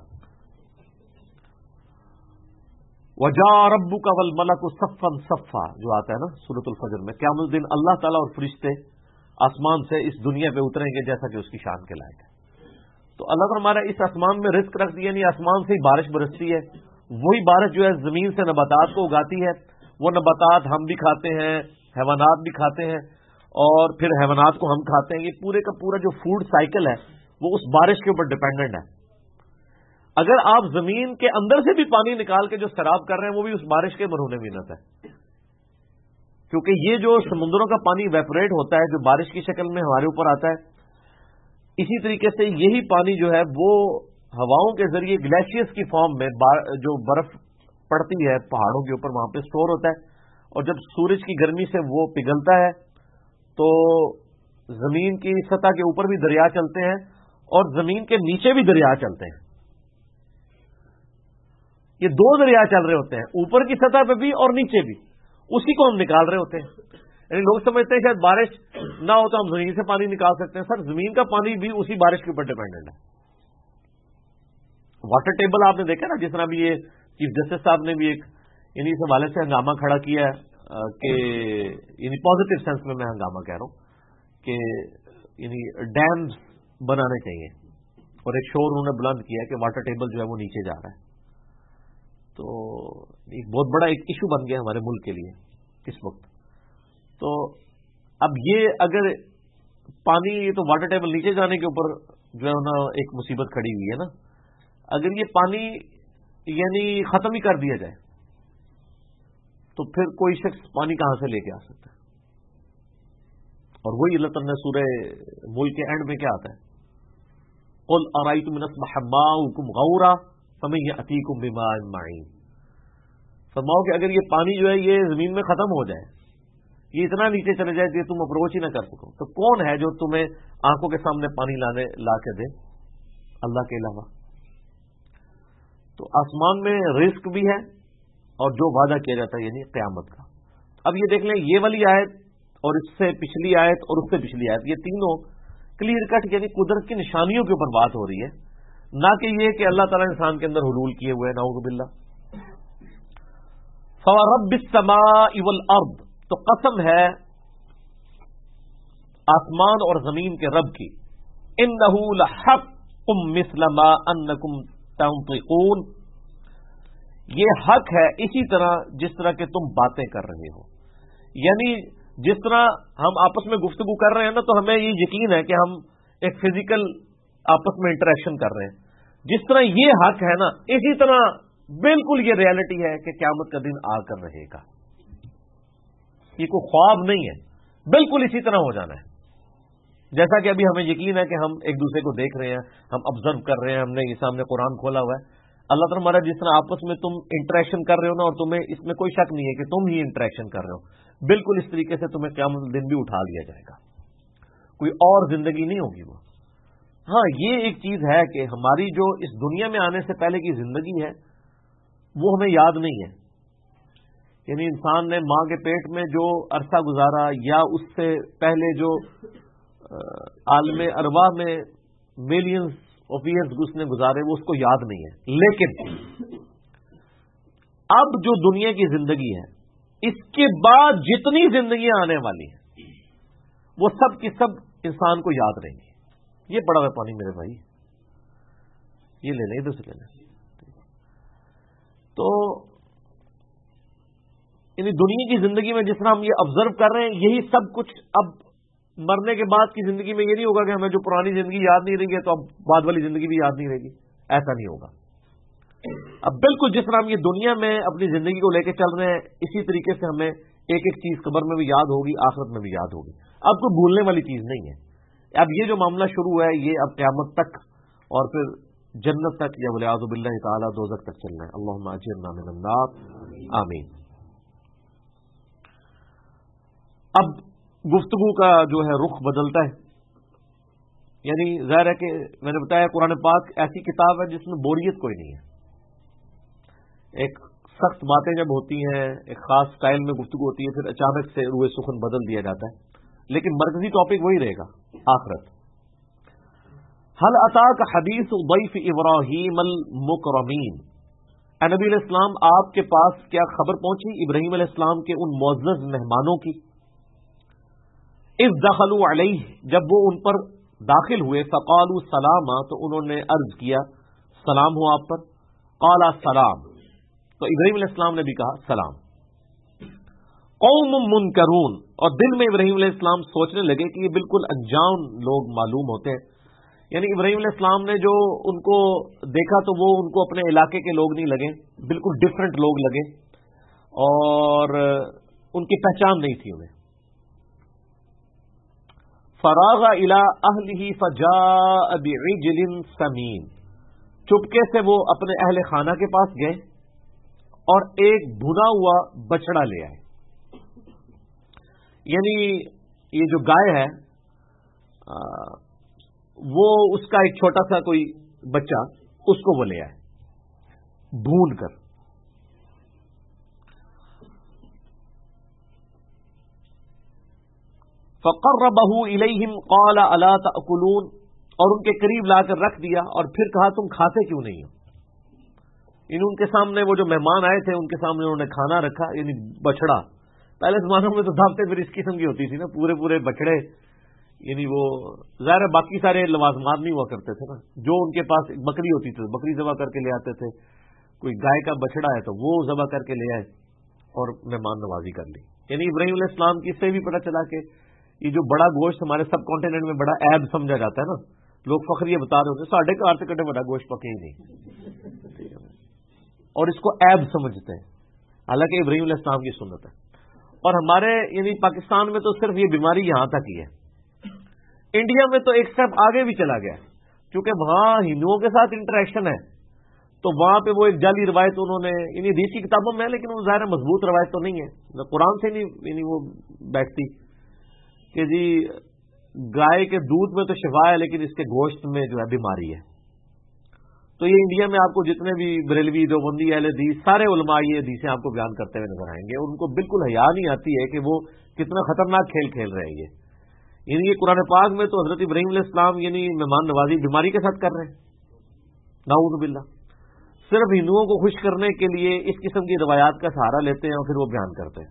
وَجَاءَ رَبُّكَ وَالْمَلَكُ صَفًّا صَفًّا، جو آتا ہے نا سورۃ الفجر میں، قیامت دن اللہ تعالیٰ اور فرشتے آسمان سے اس دنیا پہ اتریں گے جیسا کہ اس کی شان کے لائق ہے. تو اللہ تعالیٰ ہمارا اس آسمان میں رزق رکھ دیا، یعنی آسمان سے ہی بارش برستی ہے. وہی بارش جو ہے زمین سے نباتات کو اگاتی ہے، وہ نباتات ہم بھی کھاتے ہیں، حیوانات بھی کھاتے ہیں، اور پھر حیوانات کو ہم کھاتے ہیں. یہ پورے کا پورا جو فوڈ سائیکل ہے وہ اس بارش کے اوپر ڈیپینڈنٹ ہے. اگر آپ زمین کے اندر سے بھی پانی نکال کے جو سیراب کر رہے ہیں وہ بھی اس بارش کے مرہون منت ہے، کیونکہ یہ جو سمندروں کا پانی ویپوریٹ ہوتا ہے جو بارش کی شکل میں ہمارے اوپر آتا ہے، اسی طریقے سے یہی پانی جو ہے وہ ہواؤں کے ذریعے گلیشیئرز کی فارم میں جو برف پڑتی ہے پہاڑوں کے اوپر وہاں پہ سٹور ہوتا ہے، اور جب سورج کی گرمی سے وہ پگھلتا ہے تو زمین کی سطح کے اوپر بھی دریا چلتے ہیں اور زمین کے نیچے بھی دریا چلتے ہیں. یہ دو دریا چل رہے ہوتے ہیں، اوپر کی سطح پہ بھی اور نیچے بھی، اسی کو ہم نکال رہے ہوتے ہیں. یعنی لوگ سمجھتے ہیں شاید بارش نہ ہو تو ہم زمین سے پانی نکال سکتے ہیں. سر زمین کا پانی بھی اسی بارش کے اوپر ڈیپینڈنٹ ہے. واٹر ٹیبل آپ نے دیکھا نا، جس طرح بھی یہ چیف جسٹس صاحب نے بھی ایک یعنی اس حوالے سے ہنگامہ کھڑا کیا ہے کہ یعنی پازیٹو سینس میں ہنگامہ کہہ رہا ہوں کہ یعنی ڈیمز بنانے چاہیے، اور ایک شور انہوں نے بلند کیا کہ واٹر ٹیبل جو ہے وہ نیچے جا رہا ہے. تو ایک بہت بڑا ایک ایشو بن گیا ہمارے ملک کے لیے اس وقت. تو اب یہ اگر پانی تو واٹر ٹیبل نیچے جانے کے اوپر جو ہے نا ایک مصیبت کھڑی ہوئی ہے نا، اگر یہ پانی یعنی ختم ہی کر دیا جائے تو پھر کوئی شخص پانی کہاں سے لے کے آ سکتا ہے؟ اور وہی اللہ تعالیٰ نے سورہ ملک کے اینڈ میں کیا آتا ہے، قُلْ أَرَأَيْتُمْ إِنْ أَصْبَحَ مَاؤُكُمْ غَوْرًا فَمَن يَأْتِيكُم بِمَاءٍ مَّعِينٍ. فرماؤ کہ اگر یہ پانی جو ہے یہ زمین میں ختم ہو جائے، یہ اتنا نیچے چلے جائے کہ تم اپروچ ہی نہ کر سکو، تو کون ہے جو تمہیں آنکھوں کے سامنے پانی لا کے دے اللہ کے علاوہ؟ تو آسمان میں رزق بھی ہے اور جو وعدہ کیا جاتا ہے یعنی قیامت کا. اب یہ دیکھ لیں، یہ والی آیت اور اس سے پچھلی آیت اور اس سے پچھلی آیت، یہ تینوں کلیئر کٹ یعنی قدرت کی نشانیوں کے اوپر بات ہو رہی ہے، نہ کہ یہ کہ اللہ تعالیٰ انسان کے اندر حلول کیے ہوئے، نعوذ باللہ. فَوَرَبِّ السَّمَاءِ وَالْأَرْضِ، تو قسم ہے آسمان اور زمین کے رب کی، إِنَّهُ لَحَقٌّ مِثْلَ مَا أَنَّكُمْ تَنطِقُونَ، یہ حق ہے اسی طرح جس طرح کہ تم باتیں کر رہے ہو. یعنی جس طرح ہم آپس میں گفتگو کر رہے ہیں نا، تو ہمیں یہ یقین ہے کہ ہم ایک فزیکل آپس میں انٹریکشن کر رہے ہیں. جس طرح یہ حق ہے نا، اسی طرح بالکل یہ ریالٹی ہے کہ قیامت کا دن آ کر رہے گا. یہ کوئی خواب نہیں ہے، بالکل اسی طرح ہو جانا ہے. جیسا کہ ابھی ہمیں یقین ہے کہ ہم ایک دوسرے کو دیکھ رہے ہیں، ہم آبزرو کر رہے ہیں، ہم نے یہ سامنے قرآن کھولا ہوا ہے. اللہ تعالیٰ ہمارا جس طرح آپس میں تم انٹریکشن کر رہے ہو نا، اور تمہیں اس میں کوئی شک نہیں ہے کہ تم ہی انٹریکشن کر رہے ہو، بالکل اس طریقے سے تمہیں قیامت دن بھی اٹھا لیا جائے گا. کوئی اور زندگی نہیں ہوگی وہ. ہاں یہ ایک چیز ہے کہ ہماری جو اس دنیا میں آنے سے پہلے کی زندگی ہے وہ ہمیں یاد نہیں ہے. یعنی انسان نے ماں کے پیٹ میں جو عرصہ گزارا یا اس سے پہلے جو عالم ارواح میں ملینز آف ایئرز اس نے گزارے وہ اس کو یاد نہیں ہے. لیکن اب جو دنیا کی زندگی ہے اس کے بعد جتنی زندگیاں آنے والی ہیں وہ سب کی سب انسان کو یاد رہیں گی. یہ پڑا ہوا پانی میرے بھائی، یہ لے لیں، ادھر سے لے لیں. تو یعنی دنیا کی زندگی میں جس طرح ہم یہ آبزرو کر رہے ہیں یہی سب کچھ اب مرنے کے بعد کی زندگی میں یہ نہیں ہوگا کہ ہمیں جو پرانی زندگی یاد نہیں رہی ہے تو اب بعد والی زندگی بھی یاد نہیں رہے گی. ایسا نہیں ہوگا. اب بالکل جس طرح ہم یہ دنیا میں اپنی زندگی کو لے کے چل رہے ہیں اسی طریقے سے ہمیں ایک ایک چیز قبر میں بھی یاد ہوگی، آخرت میں بھی یاد ہوگی. اب کوئی بھولنے والی چیز نہیں ہے. اب یہ جو معاملہ شروع ہے یہ اب قیامت تک اور پھر جنت تک یا والعیاذ باللہ تعالی دوزخ تک چلنا ہے. اللہم اجرنا من النار، آمین. اب گفتگو کا جو ہے رخ بدلتا ہے. یعنی ظاہر ہے کہ میں نے بتایا قرآن پاک ایسی کتاب ہے جس میں بوریت کوئی نہیں ہے. ایک سخت باتیں جب ہوتی ہیں ایک خاص سٹائل میں گفتگو ہوتی ہے پھر اچانک سے روئے سخن بدل دیا جاتا ہے، لیکن مرکزی ٹاپک وہی رہے گا، آخرت. حل اتاک حدیث ضیف ابراہیم المکرمین، اے نبی علیہ السلام آپ کے پاس کیا خبر پہنچی ابراہیم علیہ السلام کے ان معزز مہمانوں کی؟ اذ دخلوا علیہ، جب وہ ان پر داخل ہوئے، فقالوا سلاما، تو انہوں نے عرض کیا سلام ہو آپ پر. قال سلام، تو ابراہیم علیہ السلام نے بھی کہا سلام. قوم منکرون، اور دل میں ابراہیم علیہ السلام سوچنے لگے کہ یہ بالکل انجان لوگ معلوم ہوتے ہیں. یعنی ابراہیم علیہ السلام نے جو ان کو دیکھا تو وہ ان کو اپنے علاقے کے لوگ نہیں لگے، بالکل ڈفرینٹ لوگ لگے اور ان کی پہچان نہیں تھی انہیں. فراغ الی اہلہ فجاء بعجل سمین، چپکے سے وہ اپنے اہل خانہ کے پاس گئے اور ایک بھنا ہوا بچڑا لے آئے. یعنی یہ جو گائے ہے وہ اس کا ایک چھوٹا سا کوئی بچہ اس کو وہ لے آئے بھون کر. فقربہ الیہم قال الا تأکلون، اور ان کے قریب لا کر رکھ دیا اور پھر کہا تم کھاتے کیوں نہیں ہو. ان کے سامنے وہ جو مہمان آئے تھے ان کے سامنے انہوں نے کھانا رکھا، یعنی بچڑا. پہلے زمانوں میں تو دعوتیں پھر اس قسم کی ہوتی تھی نا، پورے پورے بچڑے، یعنی وہ ظاہر باقی سارے لوازمات نہیں ہوا کرتے تھے نا. جو ان کے پاس ایک بکری ہوتی تھی بکری ذبح کر کے لے آتے تھے، کوئی گائے کا بچڑا ہے تو وہ ذبح کر کے لے آئے اور مہمان نوازی کر لی. یعنی ابراہیم علیہ السلام کی سے بھی پتہ چلا کہ یہ جو بڑا گوشت ہمارے سب کانٹیننٹ میں بڑا عیب سمجھا جاتا ہے نا، لوگ فخر یہ بتا رہے ہوتے ساڑھے کار سے کٹے بڑا گوشت پکے ہی نہیں اور اس کو عیب سمجھتے ہیں، حالانکہ ابراہیم علیہ السلام کی سنت ہے. اور ہمارے یعنی پاکستان میں تو صرف یہ بیماری یہاں تک ہی ہے. انڈیا میں تو ایک سٹیپ آگے بھی چلا گیا کیونکہ وہاں ہندوؤں کے ساتھ انٹریکشن ہے تو وہاں پہ وہ ایک جعلی روایت انہوں نے یعنی حدیث کی کتابوں میں ہے لیکن وہ ظاہر مضبوط روایت تو نہیں ہے، قرآن سے نہیں یعنی وہ بیٹھتی کہ جی گائے کے دودھ میں تو شفا ہے لیکن اس کے گوشت میں جو ہے بیماری ہے. تو یہ انڈیا میں آپ کو جتنے بھی بریلوی دیوبندی اہل حدیث سارے علماء یہ حدیثیں آپ کو بیان کرتے ہوئے نظر آئیں گے. ان کو بالکل حیا نہیں آتی ہے کہ وہ کتنا خطرناک کھیل کھیل رہے ہیں. یعنی یہ قرآن پاک میں تو حضرت ابراہیم علیہ السلام یعنی مہمان نوازی بیماری کے ساتھ کر رہے ہیں، نعوذ باللہ. صرف ہندوؤں کو خوش کرنے کے لیے اس قسم کی روایات کا سہارا لیتے ہیں اور پھر وہ بیان کرتے ہیں.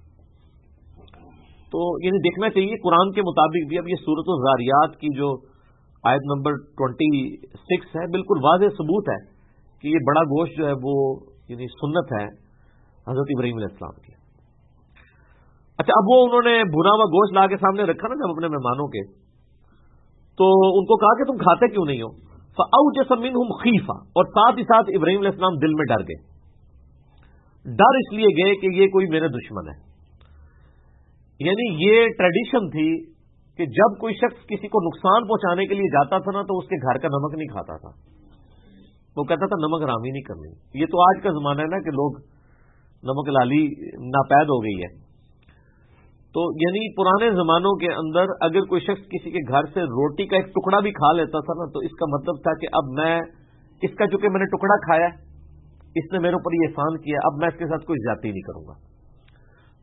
تو یعنی دیکھنا چاہیے قرآن کے مطابق بھی. اب یہ سورۃ الذاریات کی جو آیت نمبر 26 ہے بالکل واضح ثبوت ہے کہ یہ بڑا گوشت جو ہے وہ یعنی سنت ہے حضرت ابراہیم علیہ السلام کی. اچھا اب وہ انہوں نے بھنا ہوا گوشت لا کے سامنے رکھا نا جب اپنے مہمانوں کے، تو ان کو کہا کہ تم کھاتے کیوں نہیں ہو. فأوجس منهم خیفہ، اور ساتھ ہی ساتھ ابراہیم علیہ السلام دل میں ڈر گئے. ڈر اس لیے گئے کہ یہ کوئی میرے دشمن ہے. یعنی یہ ٹریڈیشن تھی کہ جب کوئی شخص کسی کو نقصان پہنچانے کے لیے جاتا تھا نا تو اس کے گھر کا نمک نہیں کھاتا تھا، وہ کہتا تھا نمک حرامی نہیں کرنی. یہ تو آج کا زمانہ ہے نا کہ لوگ نمک لالی ناپید ہو گئی ہے. تو یعنی پرانے زمانوں کے اندر اگر کوئی شخص کسی کے گھر سے روٹی کا ایک ٹکڑا بھی کھا لیتا تھا نا تو اس کا مطلب تھا کہ اب میں اس کا چونکہ میں نے ٹکڑا کھایا، اس نے میرے اوپر یہ احسان کیا، اب میں اس کے ساتھ کوئی زیادتی نہیں کروں گا.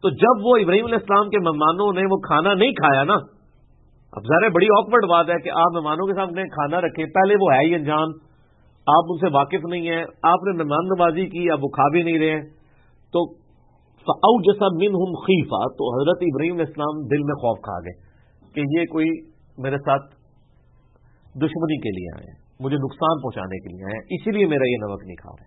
تو جب وہ ابراہیم علیہ السلام کے مہمانوں نے وہ کھانا نہیں کھایا نا، اب ظاہر بڑی آکورڈ بات ہے کہ آپ مہمانوں کے سامنے کھانا رکھیں، پہلے وہ ہے ہی انجان، آپ ان سے واقف نہیں ہیں، آپ نے مہمان نوازی کی، اب وہ کھا بھی نہیں رہے ہیں، تو فَأَوْجَسَ مِنْهُمْ خِیفَةً، تو حضرت ابراہیم علیہ السلام دل میں خوف کھا گئے کہ یہ کوئی میرے ساتھ دشمنی کے لیے آئے ہیں، مجھے نقصان پہنچانے کے لیے آئے ہیں، اسی لیے میرا یہ نمک نہیں کھا رہے۔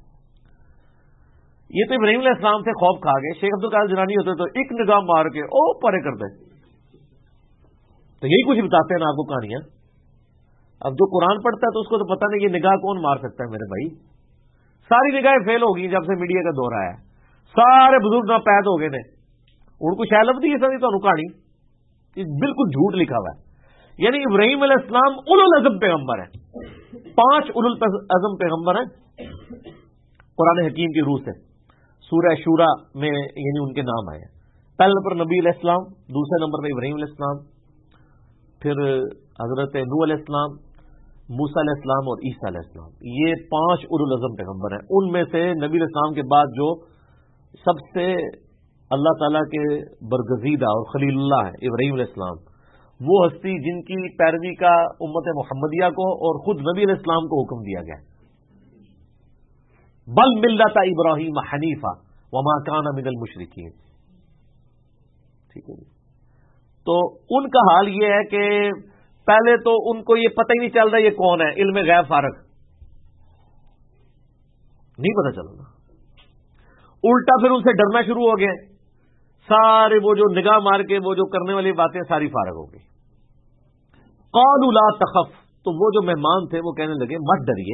یہ تو ابراہیم علیہ السلام سے خوف کھا گئے۔ شیخ عبدالقادر جیلانی ہوتے تو ایک نگاہ مار کے او پرے کر دیں، تو یہی کچھ بتاتے ہیں نا آپ کو کہانیاں۔ اب جو قرآن پڑھتا ہے تو اس کو تو پتہ نہیں یہ نگاہ کون مار سکتا ہے میرے بھائی، ساری نگاہیں فیل ہو گئی جب سے میڈیا کا دور آیا ہے، سارے بزرگ ناپید ہو گئے نے، ان کو شاید لفظ یہ ساری تو کہانی بالکل جھوٹ لکھا ہوا ہے۔ یعنی ابراہیم علیہ السلام اولو العزم پیغمبر ہیں، 5 اولو العزم پیغمبر ہیں قرآن حکیم کی روح سے، سورہ شورا میں یعنی ان کے نام آئے ہیں۔ پہلے نمبر نبی علیہ السلام، دوسرے نمبر میں ابراہیم علیہ السلام، پھر حضرت نوح علیہ السلام، موسیٰ علیہ السلام اور عیسیٰ علیہ السلام، یہ 5 اولو العزم پیغمبر ہیں۔ ان میں سے نبی علیہ السلام کے بعد جو سب سے اللہ تعالیٰ کے برگزیدہ اور خلیل اللہ ہے ابراہیم علیہ السلام، وہ ہستی جن کی پیروی کا امت محمدیہ کو اور خود نبی علیہ السلام کو حکم دیا گیا، بل ملت ابراہیم حنیفہ وما کان من المشرکین۔ ٹھیک ہے، تو ان کا حال یہ ہے کہ پہلے تو ان کو یہ پتہ ہی نہیں چل رہا یہ کون ہے، علم غیب فارغ نہیں پتہ چل رہا، الٹا پھر ان سے ڈرنا شروع ہو گئے، سارے وہ جو نگاہ مار کے وہ جو کرنے والی باتیں ساری فارغ ہو گئی۔ قالوا لا تخف، تو وہ جو مہمان تھے وہ کہنے لگے مت ڈریے،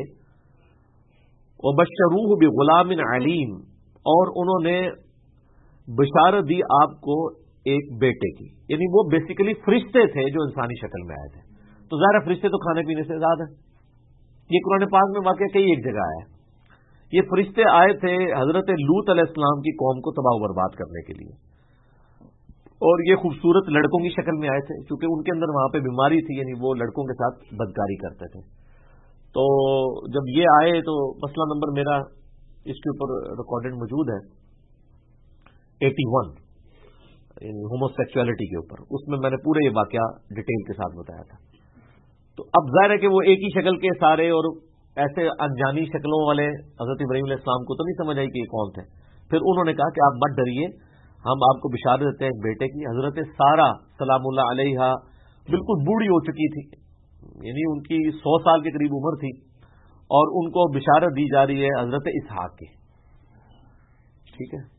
وبشروہ بغلام علیم، اور انہوں نے بشارت دی آپ کو ایک بیٹے کی، یعنی وہ بیسیکلی فرشتے تھے جو انسانی شکل میں آئے تھے، تو ظاہر فرشتے تو کھانے پینے سے آزاد ہیں، یہ قرآن پاک میں واقعہ کئی ایک جگہ ہے۔ یہ فرشتے آئے تھے حضرت لوط علیہ السلام کی قوم کو تباہ و برباد کرنے کے لیے، اور یہ خوبصورت لڑکوں کی شکل میں آئے تھے، چونکہ ان کے اندر وہاں پہ بیماری تھی، یعنی وہ لڑکوں کے ساتھ بدکاری کرتے تھے۔ تو جب یہ آئے تو مسئلہ نمبر میرا اس کے اوپر ریکارڈڈ موجود ہے 81، یعنی ہومو سیکچولیٹی کے اوپر، اس میں میں نے پورے یہ واقعہ ڈیٹیل کے ساتھ بتایا تھا۔ تو اب ظاہر ہے کہ وہ ایک ہی شکل کے سارے اور ایسے انجانی شکلوں والے حضرت ابراہیم علیہ السلام کو تو نہیں سمجھ آئی کہ یہ کون تھے۔ پھر انہوں نے کہا کہ آپ مت ڈریے، ہم آپ کو بشارت دیتے ہیں ایک بیٹے کی۔ حضرت سارہ سلام اللہ علیہا بالکل بوڑھی ہو چکی تھی، یعنی ان کی 100 سال کے قریب عمر تھی، اور ان کو بشارت دی جا رہی ہے حضرت اسحاق کی۔ ٹھیک ہے،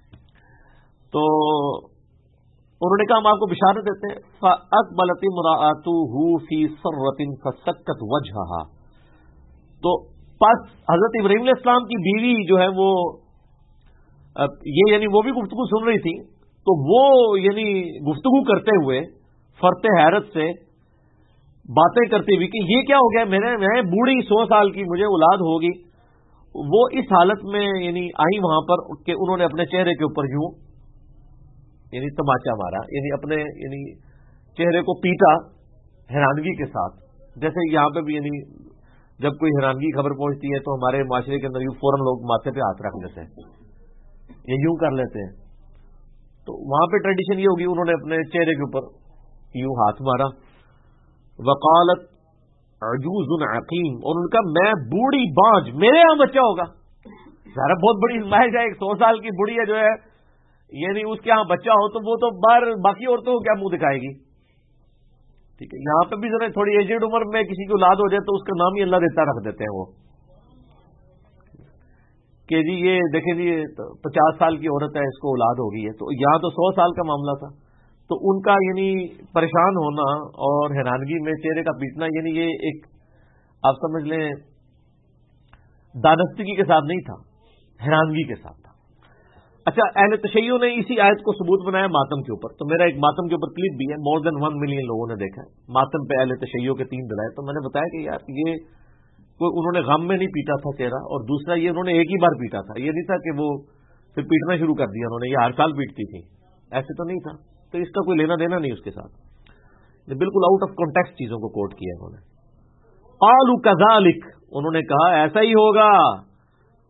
تو انہوں نے کہا ہم آپ کو بشارت دیتے ہیں۔ فَأَقْبَلَتِ امْرَأَتُهُ فِي سَرَّةٍ فَسَكَّتْ وَجْهَهَا، تو پس حضرت ابراہیم علیہ السلام کی بیوی جو ہے وہ یہ یعنی وہ بھی گفتگو سن رہی تھی، تو وہ یعنی گفتگو کرتے ہوئے فرتے حیرت سے باتیں کرتے ہوئی کہ یہ کیا ہو گیا، میں بوڑھی 100 سال کی، مجھے اولاد ہوگی۔ وہ اس حالت میں یعنی آئی وہاں پر کہ انہوں نے اپنے چہرے کے اوپر یوں یعنی تماچا مارا، یعنی اپنے یعنی چہرے کو پیٹا حیرانگی کے ساتھ، جیسے یہاں پہ بھی یعنی جب کوئی حیرانگی خبر پہنچتی ہے تو ہمارے معاشرے کے اندر یوں فوراً لوگ ماتھے پہ ہاتھ رکھ لیتے ہیں یا یوں کر لیتے ہیں، تو وہاں پہ ٹریڈیشن یہ ہوگی انہوں نے اپنے چہرے کے اوپر یوں ہاتھ مارا۔ وقالت عجوز عقیم، اور ان کا میں بوڑھی بانج، میرے یہاں بچہ ہوگا، ذرا بہت بڑی ازمائش ہے، ایک 100 سال کی بڑھی ہے جو ہے یعنی اس کے ہاں بچہ ہو تو وہ تو باہر باقی عورتوں کو کیا منہ دکھائے گی۔ ٹھیک ہے، یہاں پہ بھی ذرا تھوڑی ایجڈ عمر میں کسی کی اولاد ہو جائے تو اس کا نام ہی اللہ دیتا رکھ دیتے ہیں وہ، کہ جی یہ دیکھیں جی 50 سال کی عورت ہے اس کو اولاد ہو گئی ہے، تو یہاں تو 100 سال کا معاملہ تھا۔ تو ان کا یعنی پریشان ہونا اور حیرانگی میں چہرے کا پیٹنا، یعنی یہ ایک آپ سمجھ لیں دانستگی کے ساتھ نہیں تھا، حیرانگی کے ساتھ تھا۔ اچھا، اہل تشیع نے اسی آیت کو ثبوت بنایا ماتم کے اوپر، تو میرا ایک ماتم کے اوپر کلپ بھی ہے، مور دین 1 ملین لوگوں نے دیکھا ہے ماتم پہ اہل تشیع کے 3 دلائل۔ تو میں نے بتایا کہ یار یہ کوئی انہوں نے غم میں نہیں پیٹا تھا چہرہ، اور دوسرا یہ انہوں نے ایک ہی بار پیٹا تھا، یہ نہیں تھا کہ وہ پھر پیٹنا شروع کر دیا انہوں نے، یہ ہر سال پیٹتی تھی، ایسے تو نہیں تھا۔ تو اس کا کوئی لینا دینا نہیں اس کے ساتھ، بالکل آؤٹ آف کانٹیکسٹ چیزوں کو کوٹ کیا انہوں نے۔ قالوا كذلك، انہوں نے کہا ایسا ہی ہوگا،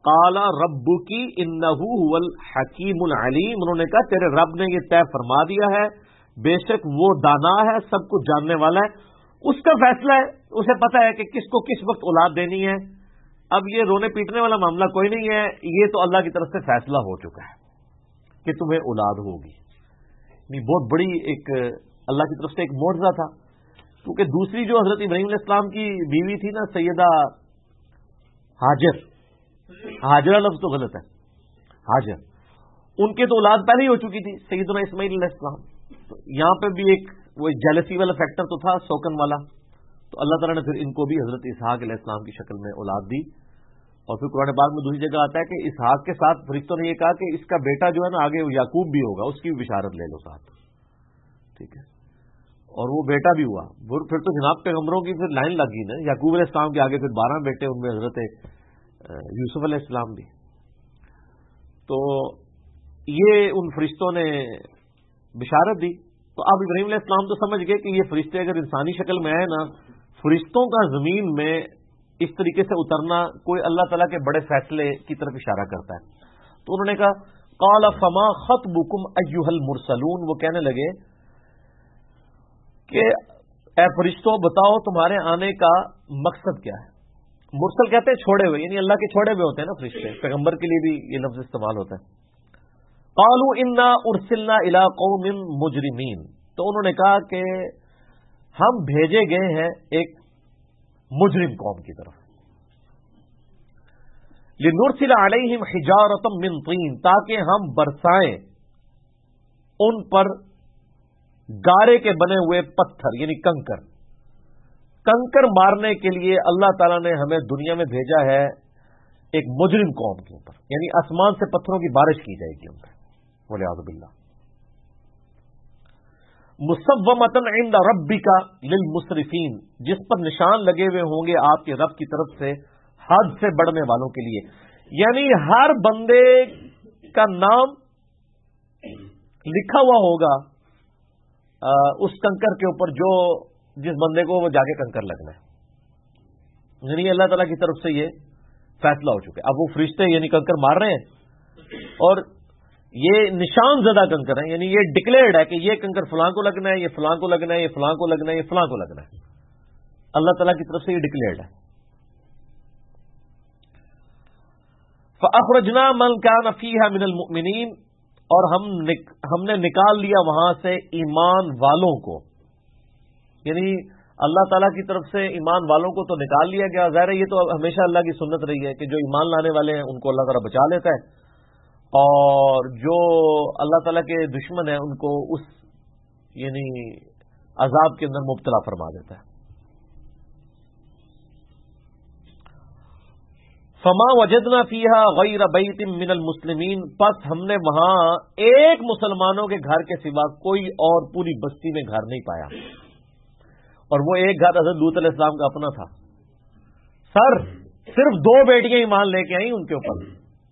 قال ربکی انہ هو الحکیم العلیم، انہوں نے کہا تیرے رب نے یہ طے فرما دیا ہے، بے شک وہ دانا ہے، سب کچھ جاننے والا ہے، اس کا فیصلہ ہے، اسے پتہ ہے کہ کس کو کس وقت اولاد دینی ہے۔ اب یہ رونے پیٹنے والا معاملہ کوئی نہیں ہے، یہ تو اللہ کی طرف سے فیصلہ ہو چکا ہے کہ تمہیں اولاد ہوگی۔ یہ بہت بڑی ایک اللہ کی طرف سے ایک معجزہ تھا، کیونکہ دوسری جو حضرت ابراہیم علیہ السلام کی بیوی تھی نا، سیدہ ہاجر، ہاجرہ لفظ تو غلط ہے، ہاجر، ان کے تو اولاد پہلے ہی ہو چکی تھی سیدنا اسماعیل علیہ السلام۔ تو یہاں پہ بھی ایک وہ جیلسی والا فیکٹر تو تھا، سوکن والا، تو اللہ تعالیٰ نے پھر ان کو بھی حضرت اسحاق علیہ السلام کی شکل میں اولاد دی۔ اور پھر قرآن پاک میں دوسری جگہ آتا ہے کہ اسحاق کے ساتھ فرشتوں نے یہ کہا کہ اس کا بیٹا جو ہے نا آگے یعقوب بھی ہوگا، اس کی بھی بشارت لے لو ساتھ، ٹھیک ہے۔ اور وہ بیٹا بھی ہوا، پھر تو جناب پیغمبروں کی پھر لائن لگ گئی نا، یعقوب علیہ السلام کے آگے پھر 12 بیٹے، ان میں حضرت یوسف علیہ السلام بھی۔ تو یہ ان فرشتوں نے بشارت دی، تو اب ابراہیم علیہ السلام تو سمجھ گئے کہ یہ فرشتے اگر انسانی شکل میں آئے نا، فرشتوں کا زمین میں اس طریقے سے اترنا کوئی اللہ تعالیٰ کے بڑے فیصلے کی طرف اشارہ کرتا ہے۔ تو انہوں نے کہا قال فما خطبکم ایھا المرسلون، وہ کہنے لگے کہ اے فرشتوں بتاؤ تمہارے آنے کا مقصد کیا ہے۔ مرسل کہتے ہیں چھوڑے ہوئے، یعنی اللہ کے چھوڑے ہوئے ہوتے ہیں نا فرشتے، پیغمبر کے لیے بھی یہ لفظ استعمال ہوتا ہے۔ قالوا انا ارسلنا الى قوم مجرمین، تو انہوں نے کہا کہ ہم بھیجے گئے ہیں ایک مجرم قوم کی طرف، لنرسل علیہم حجارۃ من طین، تاکہ ہم برسائیں ان پر گارے کے بنے ہوئے پتھر، یعنی کنکر مارنے کے لیے اللہ تعالیٰ نے ہمیں دنیا میں بھیجا ہے ایک مجرم قوم کے اوپر، یعنی آسمان سے پتھروں کی بارش کی جائے گی ان پہ، والعیاذ باللہ۔ مصومۃ عند ربک للمسرفین، جس پر نشان لگے ہوئے ہوں گے آپ کے رب کی طرف سے حد سے بڑھنے والوں کے لیے، یعنی ہر بندے کا نام لکھا ہوا ہوگا اس کنکر کے اوپر، جو جس بندے کو وہ جا کے کنکر لگنا ہے، یعنی اللہ تعالیٰ کی طرف سے یہ فیصلہ ہو چکا ہے۔ اب وہ فرشتے یعنی کنکر مار رہے ہیں، اور یہ نشان زدہ کنکر ہیں، یعنی یہ ڈکلیئرڈ ہے کہ یہ کنکر فلاں کو لگنا ہے، یہ فلاں کو لگنا ہے، یہ فلاں کو لگنا ہے، یہ فلاں کو لگنا ہے، اللہ تعالیٰ کی طرف سے یہ ڈکلیئرڈ ہے۔ فَأَخْرَجْنَا مَنْ كَانَ فِيهَا مِنَ الْمُؤْمِنِينَ، اور ہم نے نکال لیا وہاں سے ایمان والوں کو، یعنی اللہ تعالیٰ کی طرف سے ایمان والوں کو تو نکال لیا گیا۔ ظاہر ہے یہ تو ہمیشہ اللہ کی سنت رہی ہے کہ جو ایمان لانے والے ہیں ان کو اللہ تعالیٰ بچا لیتا ہے، اور جو اللہ تعالیٰ کے دشمن ہیں ان کو اس یعنی عذاب کے اندر مبتلا فرما دیتا ہے۔ فما وجدنا فیہا غیر بیت من المسلمین، پس ہم نے وہاں ایک مسلمانوں کے گھر کے سوا کوئی اور پوری بستی میں گھر نہیں پایا، اور وہ ایک گھر حضرت لوط علیہ السلام کا اپنا تھا۔ صرف 2 بیٹیاں ایمان لے کے آئیں ان کے اوپر،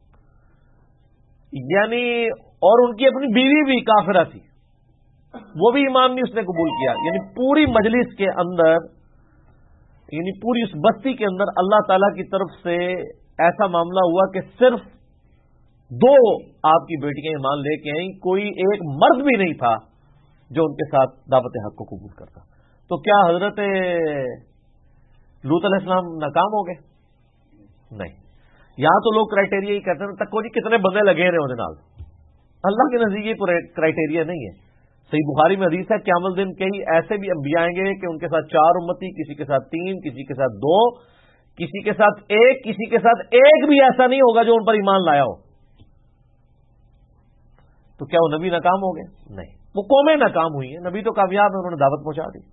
یعنی اور ان کی اپنی بیوی بھی کافرہ تھی، وہ بھی ایمان نہیں اس نے قبول کیا، یعنی پوری مجلس کے اندر، یعنی پوری اس بستی کے اندر اللہ تعالیٰ کی طرف سے ایسا معاملہ ہوا کہ صرف 2 آپ کی بیٹیاں ایمان لے کے آئیں، کوئی ایک مرد بھی نہیں تھا جو ان کے ساتھ دعوت حق کو قبول کرتا۔ تو کیا حضرت لوط علیہ السلام ناکام ہو گئے؟ نہیں، یہاں تو لوگ کرائٹیریا ہی کہتے ہیں تک جی کتنے بندے لگے رہے انہیں نال، اللہ کے نزدیک یہ کرائٹیریا نہیں ہے۔ صحیح بخاری میں حدیث ہے قیامت دن کئی ایسے بھی انبیاء آئیں گے کہ ان کے ساتھ 4 امتی، کسی کے ساتھ 3، کسی کے ساتھ 2، کسی کے ساتھ 1، کسی کے ساتھ 1 بھی ایسا نہیں ہوگا جو ان پر ایمان لایا ہو۔ تو کیا وہ نبی ناکام ہو گئے؟ نہیں، وہ قومیں ناکام ہوئی ہیں، نبی تو کامیاب ہیں، انہوں نے دعوت پہنچا دی۔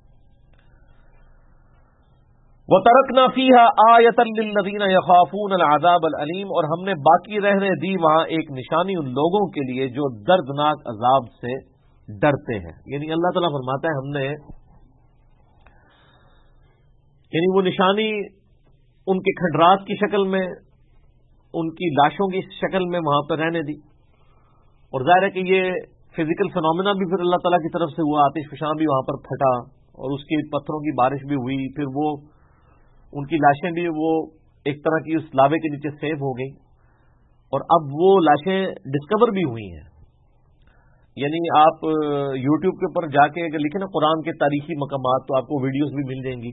وَتَرَكْنَا فِيهَا آيَةً لِّلَّذِينَ يَخَافُونَ الْعَذَابَ الْأَلِيمَ، اور ہم نے باقی رہنے دی وہاں ایک نشانی ان لوگوں کے لیے جو دردناک عذاب سے ڈرتے ہیں۔ یعنی اللہ تعالیٰ فرماتا ہے ہم نے یعنی وہ نشانی ان کے کھنڈرات کی شکل میں، ان کی لاشوں کی شکل میں وہاں پر رہنے دی، اور ظاہر ہے کہ یہ فزیکل فنومینا بھی پھر اللہ تعالیٰ کی طرف سے ہوا، آتش فشاں بھی وہاں پر پھٹا، اور اس کی پتھروں کی بارش بھی ہوئی، پھر وہ ان کی لاشیں بھی وہ ایک طرح کی اس لاوے کے نیچے سیو ہو گئی، اور اب وہ لاشیں ڈسکور بھی ہوئی ہیں. یعنی آپ یوٹیوب کے اوپر جا کے اگر لکھیں نا قرآن کے تاریخی مقامات تو آپ کو ویڈیوز بھی مل جائیں گی.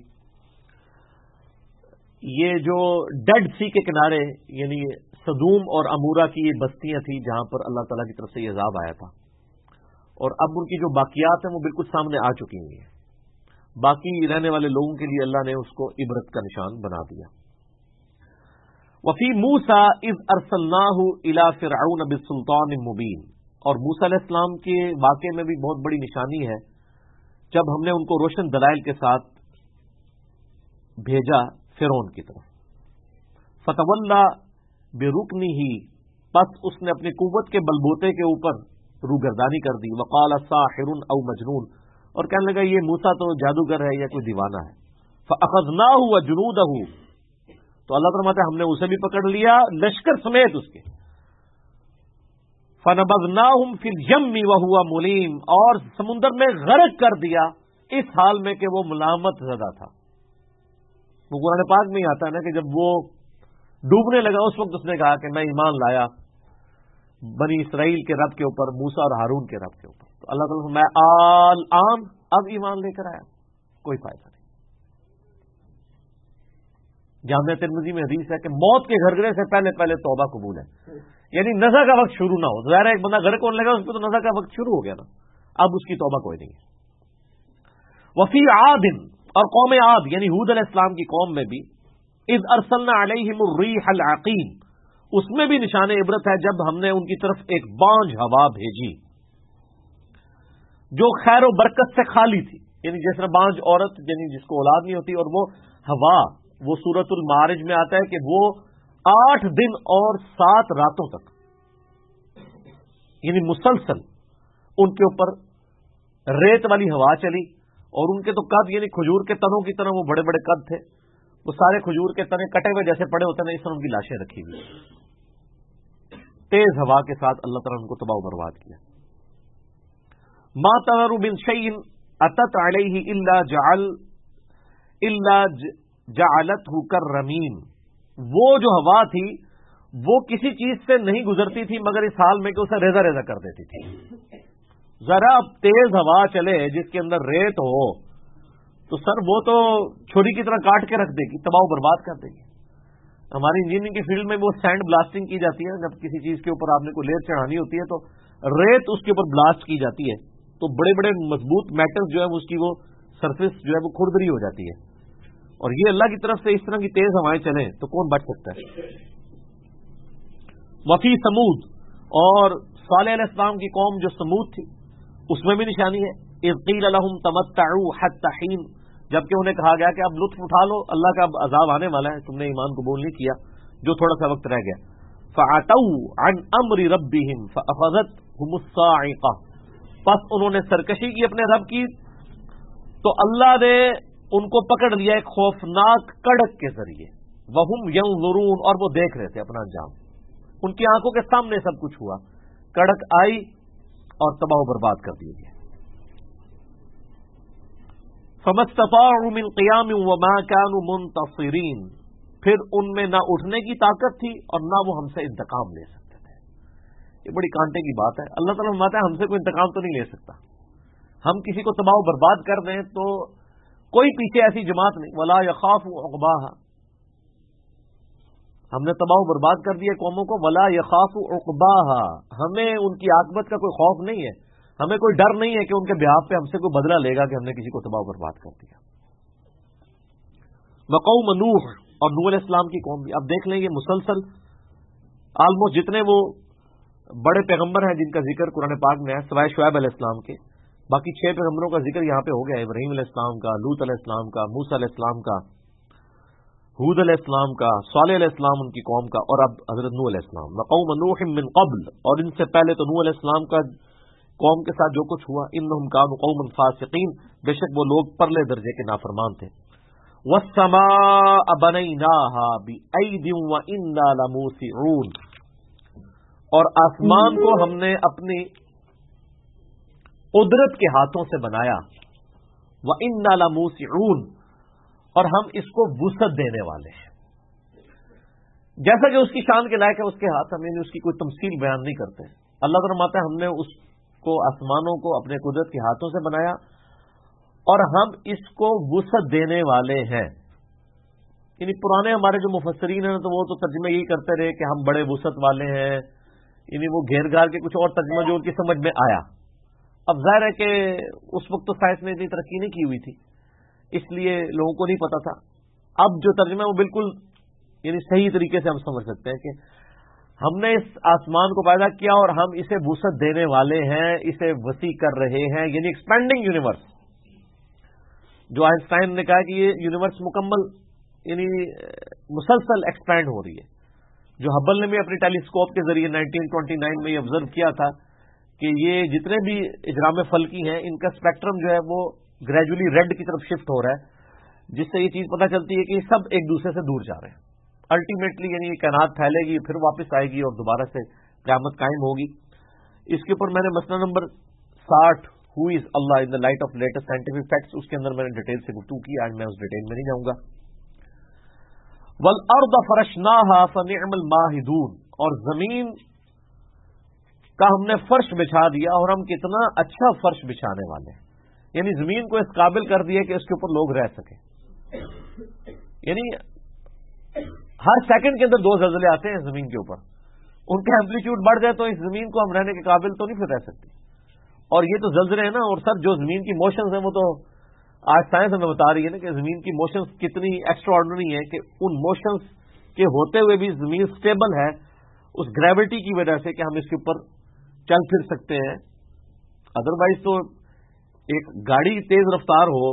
یہ جو ڈیڈ سی کے کنارے یعنی سدوم اور امورا کی یہ بستیاں تھیں جہاں پر اللہ تعالیٰ کی طرف سے یہ عذاب آیا تھا، اور اب ان کی جو باقیات ہیں وہ بالکل سامنے آ چکی ہوئی ہیں. باقی رہنے والے لوگوں کے لیے اللہ نے اس کو عبرت کا نشان بنا دیا. وفی موسیٰ اذ ارسلناہ الی فرعون بسلطان مبین، اور موسیٰ علیہ السلام کے واقعے میں بھی بہت بڑی نشانی ہے جب ہم نے ان کو روشن دلائل کے ساتھ بھیجا فرعون کی طرف. فتولی برکنہ، پس اس نے اپنی قوت کے بلبوتے کے اوپر روگردانی کر دی. وقال ساحر او مجنون، اور کہنے لگا یہ موسیٰ تو جادوگر ہے یا کوئی دیوانہ ہے. فاخذناہ وجنودہ، تو اللہ فرماتا ہے ہم نے اسے بھی پکڑ لیا لشکر سمیت اس کے. فنبذناہم فی الیم وہو ملیم، اور سمندر میں غرق کر دیا اس حال میں کہ وہ ملامت زدہ تھا. وہ قرآن پاک میں ہی آتا ہے نا کہ جب وہ ڈوبنے لگا اس وقت اس نے کہا کہ میں ایمان لایا بنی اسرائیل کے رب کے اوپر، موسیٰ اور ہارون کے رب کے اوپر. تو اللہ تعالیٰ میں الآن اب ایمان لے کر آیا، کوئی فائدہ نہیں. جامعہ ترمذی میں حدیث ہے کہ موت کے گھرگرے سے پہلے پہلے توبہ قبول ہے، یعنی نزع کا وقت شروع نہ ہو. ظاہر ہے ایک بندہ غرق ہونے لگا اس پہ تو نزع کا وقت شروع ہو گیا نا، اب اس کی توبہ کوئی نہیں ہے. وفی عاد، اور قوم عاد یعنی ہود علیہ السلام کی قوم میں بھی اذ ارسلنا علیہم الریح العقیم، اس میں بھی نشان عبرت ہے جب ہم نے ان کی طرف ایک بانجھ ہوا بھیجی جو خیر و برکت سے خالی تھی. یعنی جس طرح بانجھ عورت یعنی جس کو اولاد نہیں ہوتی، اور وہ ہوا وہ سورۃ المعارج میں آتا ہے کہ وہ 8 دن اور 7 راتوں تک یعنی مسلسل ان کے اوپر ریت والی ہوا چلی، اور ان کے تو قد یعنی کھجور کے تنوں کی طرح وہ بڑے بڑے قد تھے، وہ سارے کھجور کے تنے کٹے ہوئے جیسے پڑے ہوتے ہیں اس طرح ان کی لاشیں رکھی ہوئی. تیز ہوا کے ساتھ اللہ تعالیٰ نے ان کو تباہ و برباد کیا. ما تذر من شیء اتت علیہ الا جعلته كالرمیم، وہ جو ہوا تھی وہ کسی چیز سے نہیں گزرتی تھی مگر اس حال میں کہ اسے ریزہ ریزہ کر دیتی تھی. ذرا تیز ہوا چلے جس کے اندر ریت ہو تو سر وہ تو چھری کی طرح کاٹ کے رکھ دے گی، تباہ و برباد کر دے گی. ہماری انجینئرنگ کی فیلڈ میں وہ سینڈ بلاسٹنگ کی جاتی ہے، جب کسی چیز کے اوپر آپ نے کوئی لیئر چڑھانی ہوتی ہے تو ریت اس کے اوپر بلاسٹ کی جاتی ہے تو بڑے بڑے مضبوط میٹل جو ہے اس کی وہ سرفیس جو ہے وہ کھردری ہو جاتی ہے. اور یہ اللہ کی طرف سے اس طرح کی تیز ہوائیں چلیں تو کون بچ سکتا ہے. وفی سمود، اور صالح علیہ السلام کی قوم جو سمود تھی اس میں بھی نشانی ہے. اذ قیل لهم تمتعوا حتى حین، جبکہ انہیں کہا گیا کہ اب لطف اٹھا لو، اللہ کا اب عذاب آنے والا ہے، تم نے ایمان قبول نہیں کیا جو تھوڑا سا وقت رہ گیا. فعتوا عن امر ربهم فاخذتهم الصاعقہ، پس انہوں نے سرکشی کی اپنے رب کی تو اللہ نے ان کو پکڑ لیا ایک خوفناک کڑک کے ذریعے. وہم ینظرون، اور وہ دیکھ رہے تھے اپنا انجام، ان کی آنکھوں کے سامنے سب کچھ ہوا. کڑک آئی اور تباہ و برباد کر دی گئی. فما استطاعوا من قیام وما كانوا منتصرین، پھر ان میں نہ اٹھنے کی طاقت تھی اور نہ وہ ہم سے انتقام لے سکتے تھے. یہ بڑی کانٹے کی بات ہے. اللہ تعالیٰ فرماتا ہے ہم سے کوئی انتقام تو نہیں لے سکتا. ہم کسی کو تباہ و برباد کر دیں تو کوئی پیچھے ایسی جماعت نہیں. ولا يخاف عقباها، ہم نے تباہ و برباد کر دیا قوموں کو. ولا يخاف عقباها، ہمیں ان کی عاقبت کا کوئی خوف نہیں ہے، ہمیں کوئی ڈر نہیں ہے کہ ان کے بہاف پہ ہم سے کوئی بدلہ لے گا کہ ہم نے کسی کو تباہ و برباد کر دیا. وقوم نوح، اور نوح علیہ السلام کی قوم بھی. اب دیکھ لیں یہ مسلسل آلموسٹ جتنے وہ بڑے پیغمبر ہیں جن کا ذکر قرآن پاک میں ہے سوائے شعیب علیہ السلام کے، باقی 6 پیغمبروں کا ذکر یہاں پہ ہو گیا. ابراہیم علیہ السلام کا، لوط علیہ السلام کا، موسیٰ علیہ السلام کا، ہود علیہ السلام کا، صالح علیہ السلام ان کی قوم کا، اور اب حضرت نوح علیہ السلام. وقوم نوح من قبل، اور ان سے پہلے تو نوح علیہ السلام کا قوم کے ساتھ جو کچھ ہوا. انہم کانوا قوما فاسقین، بے شک وہ لوگ پرلے درجے کے نافرمان تھے. والسماء بنیناها بأید وإنا لموسعون، اور آسمان کو ہم نے اپنی قدرت کے ہاتھوں سے بنایا. وإنا لموسعون، اور ہم اس کو وسعت دینے والے ہیں. جیسا کہ اس کی شان کے لائق ہے اس کے ہاتھ، ہم اس کی کوئی تمثیل بیان نہیں کرتے. اللہ فرماتا ہے ہم نے اس کو آسمانوں کو اپنے قدرت کے ہاتھوں سے بنایا اور ہم اس کو وسعت دینے والے ہیں. یعنی پرانے ہمارے جو مفسرین ہیں تو وہ تو ترجمے یہی کرتے رہے کہ ہم بڑے وسعت والے ہیں، یعنی وہ گھیر گھار کے کچھ اور ترجمہ جو ان کی سمجھ میں آیا. اب ظاہر ہے کہ اس وقت تو سائنس نے اتنی ترقی نہیں کی ہوئی تھی، اس لیے لوگوں کو نہیں پتا تھا. اب جو ترجمہ ہے وہ بالکل یعنی صحیح طریقے سے ہم سمجھ سکتے ہیں کہ ہم نے اس آسمان کو پیدا کیا اور ہم اسے وسعت دینے والے ہیں، اسے وسیع کر رہے ہیں. یعنی ایکسپینڈنگ یونیورس، جو آئنسٹائن نے کہا کہ یہ یونیورس مکمل یعنی مسلسل ایکسپینڈ ہو رہی ہے. جو ہبل نے بھی اپنی ٹیلیسکوپ کے ذریعے 1929 میں یہ آبزرو کیا تھا کہ یہ جتنے بھی اجرام فلکی ہیں ان کا اسپیکٹرم جو ہے وہ گریجولی ریڈ کی طرف شفٹ ہو رہا ہے، جس سے یہ چیز پتہ چلتی ہے کہ یہ سب ایک دوسرے سے دور جا رہے ہیں. الٹیمیٹلی یعنی یہ کائنات پھیلے گی پھر واپس آئے گی اور دوبارہ سے قیامت قائم ہوگی. اس کے اوپر میں نے مسئلہ number 60 who is Allah in the light of latest scientific facts, اس کے اندر میں نے ڈیٹیل سے گفتگو کی. آج میں اس ڈیٹیل میں نہیں جاؤں گا. والارض فرشناها فنعم الماہدون، اور زمین کا ہم نے فرش بچھا دیا اور ہم کتنا اچھا فرش بچھانے والے ہیں. یعنی زمین کو اس قابل کر دیا کہ اس کے اوپر لوگ رہ سکیں. یعنی ہر سیکنڈ کے اندر 2 زلزلے آتے ہیں زمین کے اوپر، ان کا ایمپلیٹیوڈ بڑھ جائے تو اس زمین کو ہم رہنے کے قابل تو نہیں پھر رہ سکتے. اور یہ تو زلزلے ہیں نا. اور سر جو زمین کی موشنز ہیں وہ تو آج سائنس ہمیں بتا رہی ہے نا کہ زمین کی موشنز کتنی ایکسٹرا آرڈنری ہے کہ ان موشنز کے ہوتے ہوئے بھی زمین سٹیبل ہے اس گریوٹی کی وجہ سے کہ ہم اس کے اوپر چل پھر سکتے ہیں. ادروائز تو ایک گاڑی تیز رفتار ہو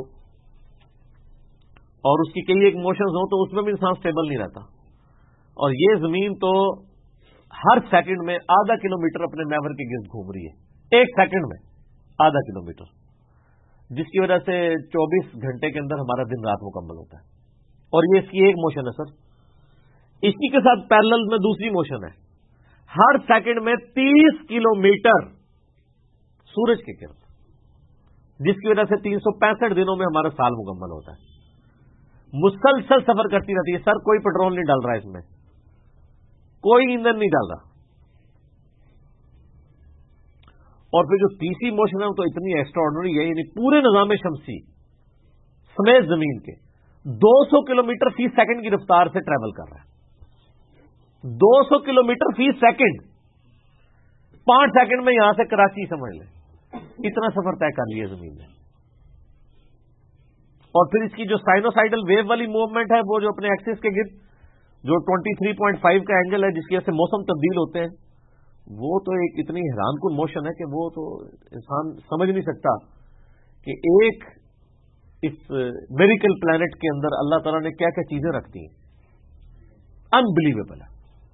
اور اس کی کئی ایک موشنز ہوں تو اس میں بھی انسان سٹیبل نہیں رہتا. اور یہ زمین تو ہر سیکنڈ میں آدھا کلومیٹر اپنے محور کے گرد گھوم رہی ہے، ایک سیکنڈ میں آدھا کلومیٹر، جس کی وجہ سے 24 گھنٹے کے اندر ہمارا دن رات مکمل ہوتا ہے. اور یہ اس کی ایک موشن ہے سر. اسی کے ساتھ پیرلل میں دوسری موشن ہے، ہر سیکنڈ میں 30 کلومیٹر سورج کے گرد، جس کی وجہ سے 365 دنوں میں ہمارا سال مکمل ہوتا ہے. مسلسل سفر کرتی رہتی ہے سر. کوئی پیٹرول نہیں ڈال رہا اس میں، کوئی ایندھن نہیں ڈال رہا. اور پھر جو تیسری موشن ہے وہ تو اتنی ایکسٹرا آرڈنری ہے، یعنی پورے نظام شمسی سمیت زمین کے 200 کلومیٹر فی سیکنڈ کی رفتار سے ٹریول کر رہا ہے. 200 کلومیٹر فی سیکنڈ، 5 سیکنڈ میں یہاں سے کراچی سمجھ لیں، اتنا سفر طے کر لیا زمین نے. اور پھر اس کی جو سائنوسائڈل ویو والی موومنٹ ہے وہ جو اپنے ایکسس کے گرد جو 23.5 کا اینگل ہے جس کی وجہ سے موسم تبدیل ہوتے ہیں، وہ تو ایک اتنی حیران کن موشن ہے کہ وہ تو انسان سمجھ نہیں سکتا کہ ایک اس میریکل پلانٹ کے اندر اللہ تعالیٰ نے کیا کیا چیزیں رکھتی ہیں. انبلیویبل ہے.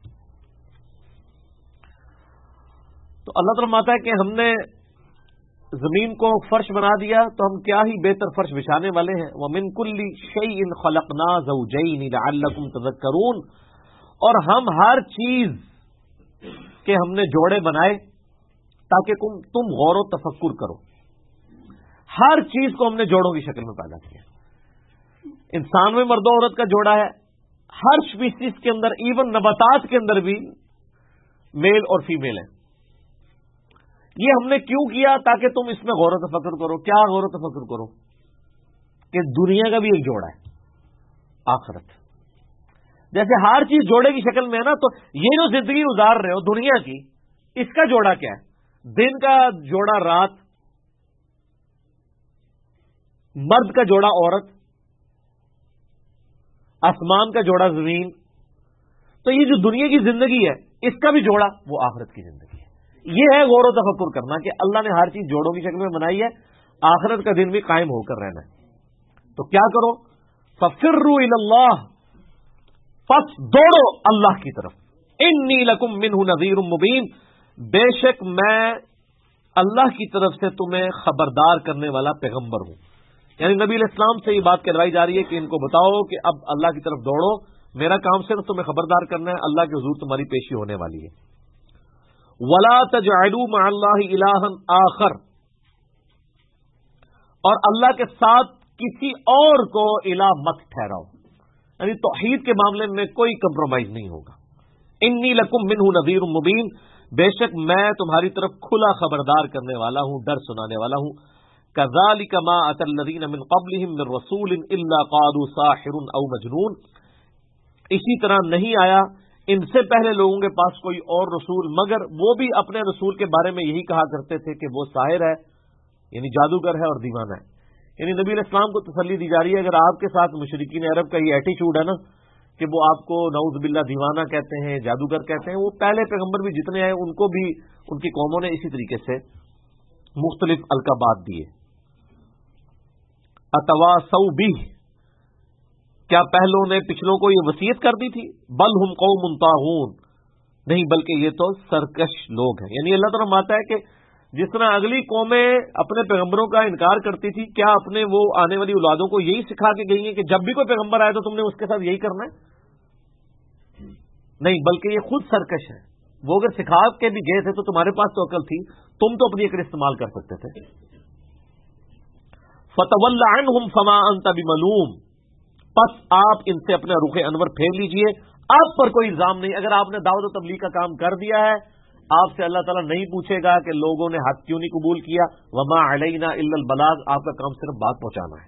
تو اللہ تعالیٰ فرماتا ہے کہ ہم نے زمین کو فرش بنا دیا تو ہم کیا ہی بہتر فرش بچھانے والے ہیں. وَمِن كُلِّ شَيْءٍ خَلَقْنَا زَوْجَيْنِ لَعَلَّكُمْ تَذَكَّرُونَ، اور ہم ہر چیز کے ہم نے جوڑے بنائے تاکہ تم غور و تفکر کرو. ہر چیز کو ہم نے جوڑوں کی شکل میں پیدا کیا. انسان میں مرد و عورت کا جوڑا ہے، ہر اسپیسیز کے اندر، ایون نباتات کے اندر بھی میل اور فیمیل ہیں. یہ ہم نے کیوں کیا؟ تاکہ تم اس میں غور و تفکر کرو. کیا غور و تفکر کرو؟ کہ دنیا کا بھی ایک جوڑا ہے، آخرت. جیسے ہر چیز جوڑے کی شکل میں ہے نا، تو یہ جو زندگی گزار رہے ہو دنیا کی، اس کا جوڑا کیا ہے؟ دن کا جوڑا رات، مرد کا جوڑا عورت، آسمان کا جوڑا زمین. تو یہ جو دنیا کی زندگی ہے اس کا بھی جوڑا وہ آخرت کی زندگی ہے. یہ ہے غور و تفکر کرنا کہ اللہ نے ہر چیز جوڑوں کی شکل میں بنائی ہے، آخرت کا دن بھی قائم ہو کر رہنا ہے. تو کیا کرو؟ فَفِرُّوا إِلَى اللَّهِ، پس دوڑو اللہ کی طرف. انی لکم منہ نذیر مبین، بے شک میں اللہ کی طرف سے تمہیں خبردار کرنے والا پیغمبر ہوں. یعنی نبی علیہ السلام سے یہ بات کہلوائی جا رہی ہے کہ ان کو بتاؤ کہ اب اللہ کی طرف دوڑو، میرا کام صرف تمہیں خبردار کرنا ہے، اللہ کے حضور تمہاری پیشی ہونے والی ہے. ولا تجعلوا مع اللہ الہا آخر، اور اللہ کے ساتھ کسی اور کو الہ مت ٹھہراؤ. یعنی توحید کے معاملے میں کوئی کمپرومائز نہیں ہوگا. انی لکم منہ نذیر مبین، بے شک میں تمہاری طرف کھلا خبردار کرنے والا ہوں، ڈر سنانے والا ہوں. کذالک ما اتى الذین من قبلہم من رسول الا قالوا ساحر او مجنون، اسی طرح نہیں آیا ان سے پہلے لوگوں کے پاس کوئی اور رسول مگر وہ بھی اپنے رسول کے بارے میں یہی کہا کرتے تھے کہ وہ ساحر ہے، یعنی جادوگر ہے اور دیوانہ ہے. یعنی نبی علیہ السلام کو تسلی دی جا رہی ہے اگر آپ کے ساتھ مشرکین عرب کا یہ ایٹیچیوڈ ہے نا کہ وہ آپ کو نعوذ باللہ دیوانہ کہتے ہیں، جادوگر کہتے ہیں، وہ پہلے پیغمبر بھی جتنے آئے ان کو بھی ان کی قوموں نے اسی طریقے سے مختلف القابات دیے. اتواصوا بہ، کیا پہلوں نے پچھلوں کو یہ وصیت کر دی تھی؟ بل ہم قوم طاغون، نہیں بلکہ یہ تو سرکش لوگ ہیں. یعنی اللہ تعالیٰ فرماتا ہے کہ جس طرح اگلی قومیں اپنے پیغمبروں کا انکار کرتی تھی، کیا اپنے وہ آنے والی اولادوں کو یہی سکھا کے گئی ہیں کہ جب بھی کوئی پیغمبر آئے تو تم نے اس کے ساتھ یہی کرنا ہے؟ نہیں، بلکہ یہ خود سرکش ہے. وہ اگر سکھا کے بھی گئے تھے تو تمہارے پاس تو عقل تھی، تم تو اپنی عقل استعمال کر سکتے تھے. فتول عنہم فما انت بملوم، پس آپ ان سے اپنا رخ انور پھیر لیجئے، آپ پر کوئی الزام نہیں. اگر آپ نے دعوت و تبلیغ کا کام کر دیا ہے، آپ سے اللہ تعالیٰ نہیں پوچھے گا کہ لوگوں نے حق کیوں نہیں قبول کیا. وما علینا الا البلاغ، آپ کا کام صرف بات پہنچانا ہے.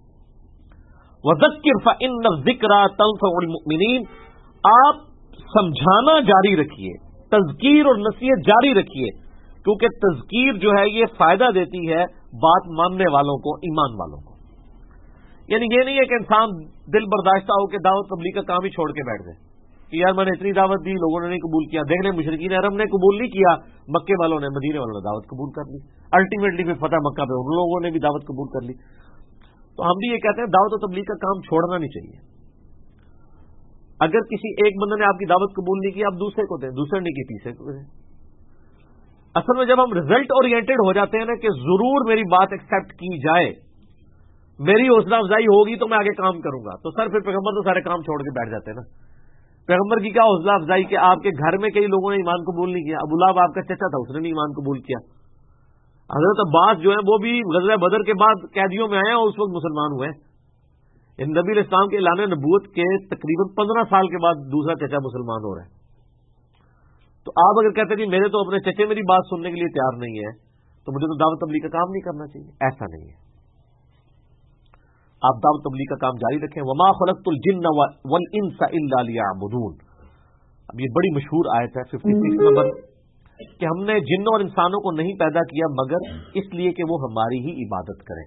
وذکر فإن الذکرى تنفع المؤمنین، آپ سمجھانا جاری رکھیے، تذکیر اور نصیحت جاری رکھیے، کیونکہ تذکیر جو ہے یہ فائدہ دیتی ہے بات ماننے والوں کو، ایمان والوں کو. یعنی یہ نہیں ہے کہ انسان دل برداشتہ ہو کے دعوت تبلیغ کا کام ہی چھوڑ کے بیٹھ جائے کہ یار میں نے اتنی دعوت دی لوگوں نے نہیں قبول کیا. دیکھ لیں مشرکین عرب نے قبول نہیں کیا، مکے والوں نے، مدینے والوں نے دعوت قبول کر لی، الٹیمیٹلی پھر فتح مکہ پہ ان لوگوں نے بھی دعوت قبول کر لی. تو ہم بھی یہ کہتے ہیں دعوت و تبلیغ کا کام چھوڑنا نہیں چاہیے. اگر کسی ایک بندے نے آپ کی دعوت قبول نہیں کی، آپ دوسرے کو دیں، دوسرے نے کی تیسرے کو دیں. اصل میں جب ہم ریزلٹ اورینٹڈ ہو جاتے ہیں نا کہ ضرور میری بات ایکسپٹ کی جائے، میری حوصلہ افزائی ہوگی تو میں آگے کام کروں گا، تو سر پھر پیغمبر تو سارے کام چھوڑ کے بیٹھ جاتے ہیں نا. پیغمبر کی کیا حوصلہ افزائی کہ آپ کے گھر میں کئی لوگوں نے ایمان قبول نہیں کیا. ابو لہب آپ کا چچا تھا، اس نے نہیں ایمان قبول کیا. حضرت عباس جو ہیں وہ بھی غزوہ بدر کے بعد قیدیوں میں آئے اور اس وقت مسلمان ہوئے. نبی علیہ السلام کے اعلان نبوت کے تقریباً 15 سال کے بعد دوسرا چچا مسلمان ہو رہا ہے. تو آپ اگر کہتے ہیں میرے تو اپنے چچے میری بات سننے کے لیے تیار نہیں ہے تو مجھے تو دعوت تبلیغ کا کام نہیں کرنا چاہیے. ایسا نہیں ہے، آپ دعوت تبلیغ کا کام جاری رکھیں. وما خلقت الجن والانس الا لیعبدون. اب یہ بڑی مشہور آیت ہے 56 نمبر کہ ہم نے جنوں اور انسانوں کو نہیں پیدا کیا مگر اس لیے کہ وہ ہماری ہی عبادت کریں.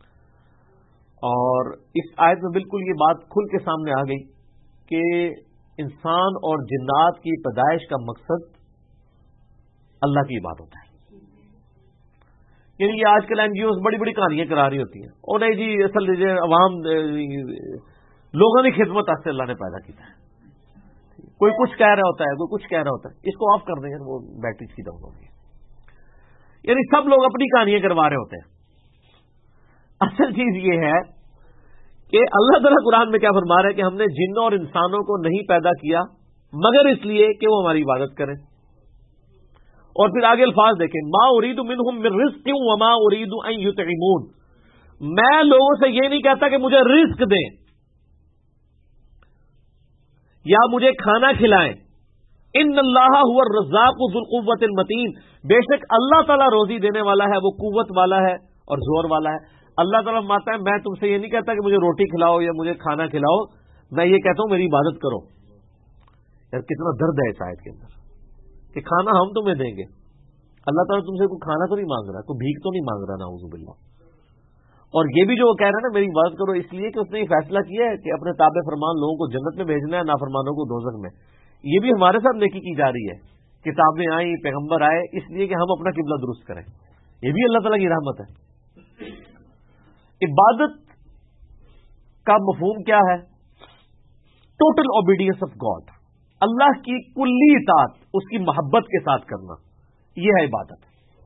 اور اس آیت میں بالکل یہ بات کھل کے سامنے آ گئی کہ انسان اور جنات کی پیدائش کا مقصد اللہ کی عبادت ہے. یعنی یہ آج کل این جی اوز بڑی بڑی کہانیاں کرا رہی ہوتی ہیں، اور نہیں جی اصل عوام لوگوں کی خدمت سے اللہ نے پیدا کیا ہے. کوئی کچھ کہہ رہا ہوتا ہے، کوئی کچھ کہہ رہا ہوتا ہے، اس کو آف کر دیں وہ بیٹری سیدھا ڈاؤن ہوگی. یعنی سب لوگ اپنی کہانیاں کروا رہے ہوتے ہیں. اصل چیز یہ ہے کہ اللہ تعالیٰ قرآن میں کیا فرما رہا ہے کہ ہم نے جنوں اور انسانوں کو نہیں پیدا کیا مگر اس لیے کہ وہ ہماری عبادت کریں. اور پھر آگے الفاظ دیکھیں، ما اريد منهم من رزق وما اريد ان يطعمون. میں لوگوں سے یہ نہیں کہتا کہ مجھے رزق دیں یا مجھے کھانا کھلائیں. ان اللہ هو الرزاق ذو القوة المتین، بے شک اللہ تعالیٰ روزی دینے والا ہے، وہ قوت والا ہے اور زور والا ہے. اللہ تعالیٰ ماتا ہے میں تم سے یہ نہیں کہتا کہ مجھے روٹی کھلاؤ یا مجھے کھانا کھلاؤ، میں یہ کہتا ہوں میری عبادت کرو. یار کتنا درد ہے اس آیت کے اندر کہ کھانا ہم تمہیں دیں گے. اللہ تعالیٰ تم سے کوئی کھانا تو نہیں مانگ رہا، کوئی بھیک تو نہیں مانگ رہا، نعوذ باللہ. اور یہ بھی جو وہ کہہ رہا ہے نا میری عبادت کرو، اس لیے کہ اس نے یہ فیصلہ کیا ہے کہ اپنے تابع فرمان لوگوں کو جنت میں بھیجنا ہے، نافرمانوں کو دوزخ میں. یہ بھی ہمارے ساتھ نیکی کی جا رہی ہے، کتابیں آئیں، پیغمبر آئے، اس لیے کہ ہم اپنا قبلہ درست کریں. یہ بھی اللہ تعالیٰ کی رحمت ہے. عبادت کا مفہوم کیا ہے؟ Total obedience of God, Allah کی کلی اطاعت، اس کی محبت کے ساتھ کرنا، یہ ہے عبادت.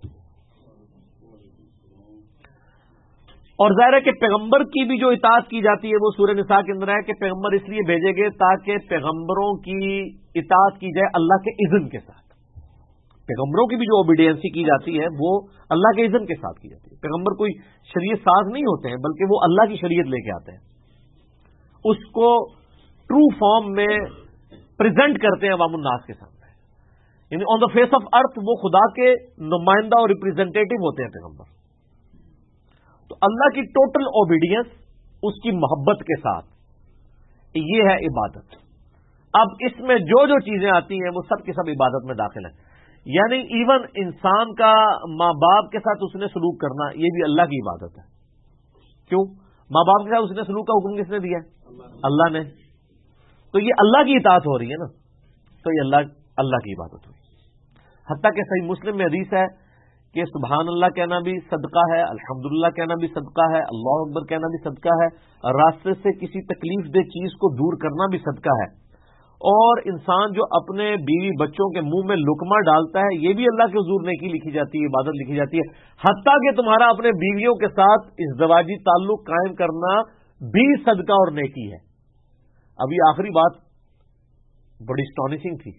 اور ظاہر ہے کہ پیغمبر کی بھی جو اطاعت کی جاتی ہے وہ سورہ نساء کے اندر ہے کہ پیغمبر اس لیے بھیجے گئے تاکہ پیغمبروں کی اطاعت کی جائے اللہ کے اذن کے ساتھ. پیغمبروں کی بھی جو اوبیڈینسی کی جاتی ہے وہ اللہ کے اذن کے ساتھ کی جاتی ہے. پیغمبر کوئی شریعت ساز نہیں ہوتے ہیں بلکہ وہ اللہ کی شریعت لے کے آتے ہیں، اس کو ٹرو فارم میں پریزنٹ کرتے ہیں عوام الناس کے سامنے، یعنی آن دا فیس آف ارتھ وہ خدا کے نمائندہ اور ریپرزینٹیٹو ہوتے ہیں پیغمبر. تو اللہ کی ٹوٹل اوبیڈینس، اس کی محبت کے ساتھ، یہ ہے عبادت. اب اس میں جو جو چیزیں آتی ہیں وہ سب کی سب عبادت میں داخل ہیں. یعنی ایون انسان کا ماں باپ کے ساتھ اس نے سلوک کرنا، یہ بھی اللہ کی عبادت ہے. کیوں؟ ماں باپ کے ساتھ اس نے سلوک کا حکم کس نے دیا ہے؟ اللہ نے. تو یہ اللہ کی اطاعت ہو رہی ہے نا، تو یہ اللہ کی عبادت ہوئی. حتیٰ کہ صحیح مسلم میں حدیث ہے کہ سبحان اللہ کہنا بھی صدقہ ہے، الحمدللہ کہنا بھی صدقہ ہے، اللہ اکبر کہنا بھی صدقہ ہے، راستے سے کسی تکلیف دہ چیز کو دور کرنا بھی صدقہ ہے. اور انسان جو اپنے بیوی بچوں کے منہ میں لقمہ ڈالتا ہے، یہ بھی اللہ کے حضور نیکی لکھی جاتی ہے، عبادت لکھی جاتی ہے. حتیٰ کہ تمہارا اپنے بیویوں کے ساتھ ازدواجی تعلق قائم کرنا بھی صدقہ اور نیکی ہے. ابھی آخری بات بڑی اسٹانشنگ تھی.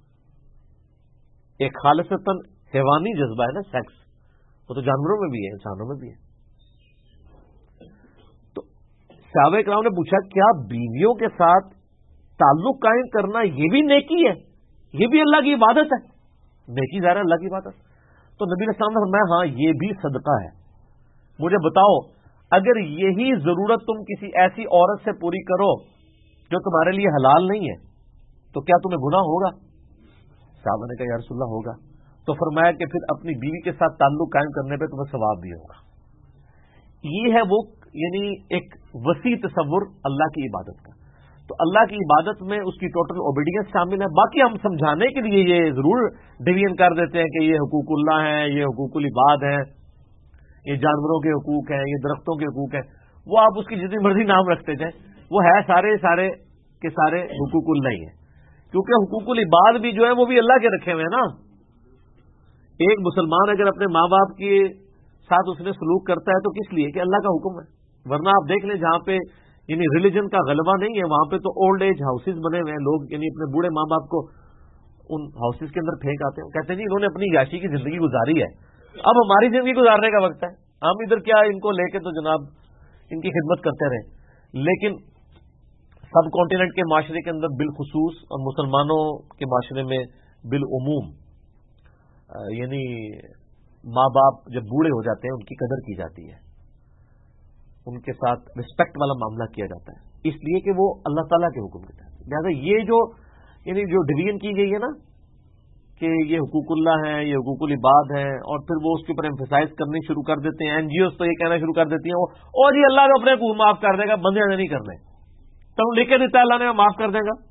ایک خالصتاً حیوانی جذبہ ہے نا سیکس، وہ تو جانوروں میں بھی ہے، انسانوں میں بھی ہے. تو صحابہ کرام نے پوچھا کیا بیویوں کے ساتھ تعلق قائم کرنا یہ بھی نیکی ہے، یہ بھی اللہ کی عبادت ہے؟ نیکی ظاہر ہے اللہ کی عبادت. تو نبی علیہ السلام نے فرمایا ہاں یہ بھی صدقہ ہے. مجھے بتاؤ اگر یہی ضرورت تم کسی ایسی عورت سے پوری کرو جو تمہارے لیے حلال نہیں ہے تو کیا تمہیں گناہ ہوگا؟ صحابہ نے کہا یا رسول اللہ ہوگا. تو فرمایا کہ پھر اپنی بیوی کے ساتھ تعلق قائم کرنے پہ تمہیں ثواب بھی ہوگا. یہ ہے وہ یعنی ایک وسیع تصور اللہ کی عبادت کا. تو اللہ کی عبادت میں اس کی ٹوٹل اوبیڈینس شامل ہے. باقی ہم سمجھانے کے لیے یہ ضرور ڈویژن کر دیتے ہیں کہ یہ حقوق اللہ ہیں، یہ حقوق العباد ہیں، یہ جانوروں کے حقوق ہیں، یہ درختوں کے حقوق ہیں. وہ آپ اس کی جتنی مرضی نام رکھتے جائیں، وہ ہے سارے کے سارے حقوق اللہ ہی ہیں. کیونکہ حقوق العباد بھی جو ہے وہ بھی اللہ کے رکھے ہوئے ہیں نا. ایک مسلمان اگر اپنے ماں باپ کے ساتھ اس نے سلوک کرتا ہے تو کس لیے کہ اللہ کا حکم ہے. ورنہ آپ دیکھ لیں جہاں پہ یعنی ریلیجن کا غلبہ نہیں ہے وہاں پہ تو اولڈ ایج ہاؤسز بنے ہوئے ہیں. لوگ یعنی اپنے بوڑھے ماں باپ کو ان ہاؤسز کے اندر پھینک آتے ہیں، کہتے ہیں جی انہوں نے اپنی یاشی کی زندگی گزاری ہے، اب ہماری زندگی گزارنے کا وقت ہے، ہم ادھر کیا ان کو لے کے تو جناب ان کی خدمت کرتے رہیں. لیکن سب کانٹیننٹ کے معاشرے کے اندر بالخصوص اور مسلمانوں کے معاشرے میں بالعموم یعنی ماں باپ جب بوڑھے ہو جاتے ہیں ان کی قدر کی جاتی ہے، ان کے ساتھ رسپیکٹ والا معاملہ کیا جاتا ہے، اس لیے کہ وہ اللہ تعالیٰ کے حکم کے تحت. لہٰذا یہ جو یعنی جو ڈویژن کی گئی ہے نا کہ یہ حقوق اللہ ہیں، یہ حقوق العباد ہیں، اور پھر وہ اس کے اوپر ایمفیسائز کرنے شروع کر دیتے ہیں. این جی اوز تو یہ کہنا شروع کر دیتی ہیں اور یہ اللہ نے اپنے کو معاف کر دے گا، بندے نے نہیں کرنے، تو لکھ کے دیتا ہے اللہ نے معاف کر دے گا.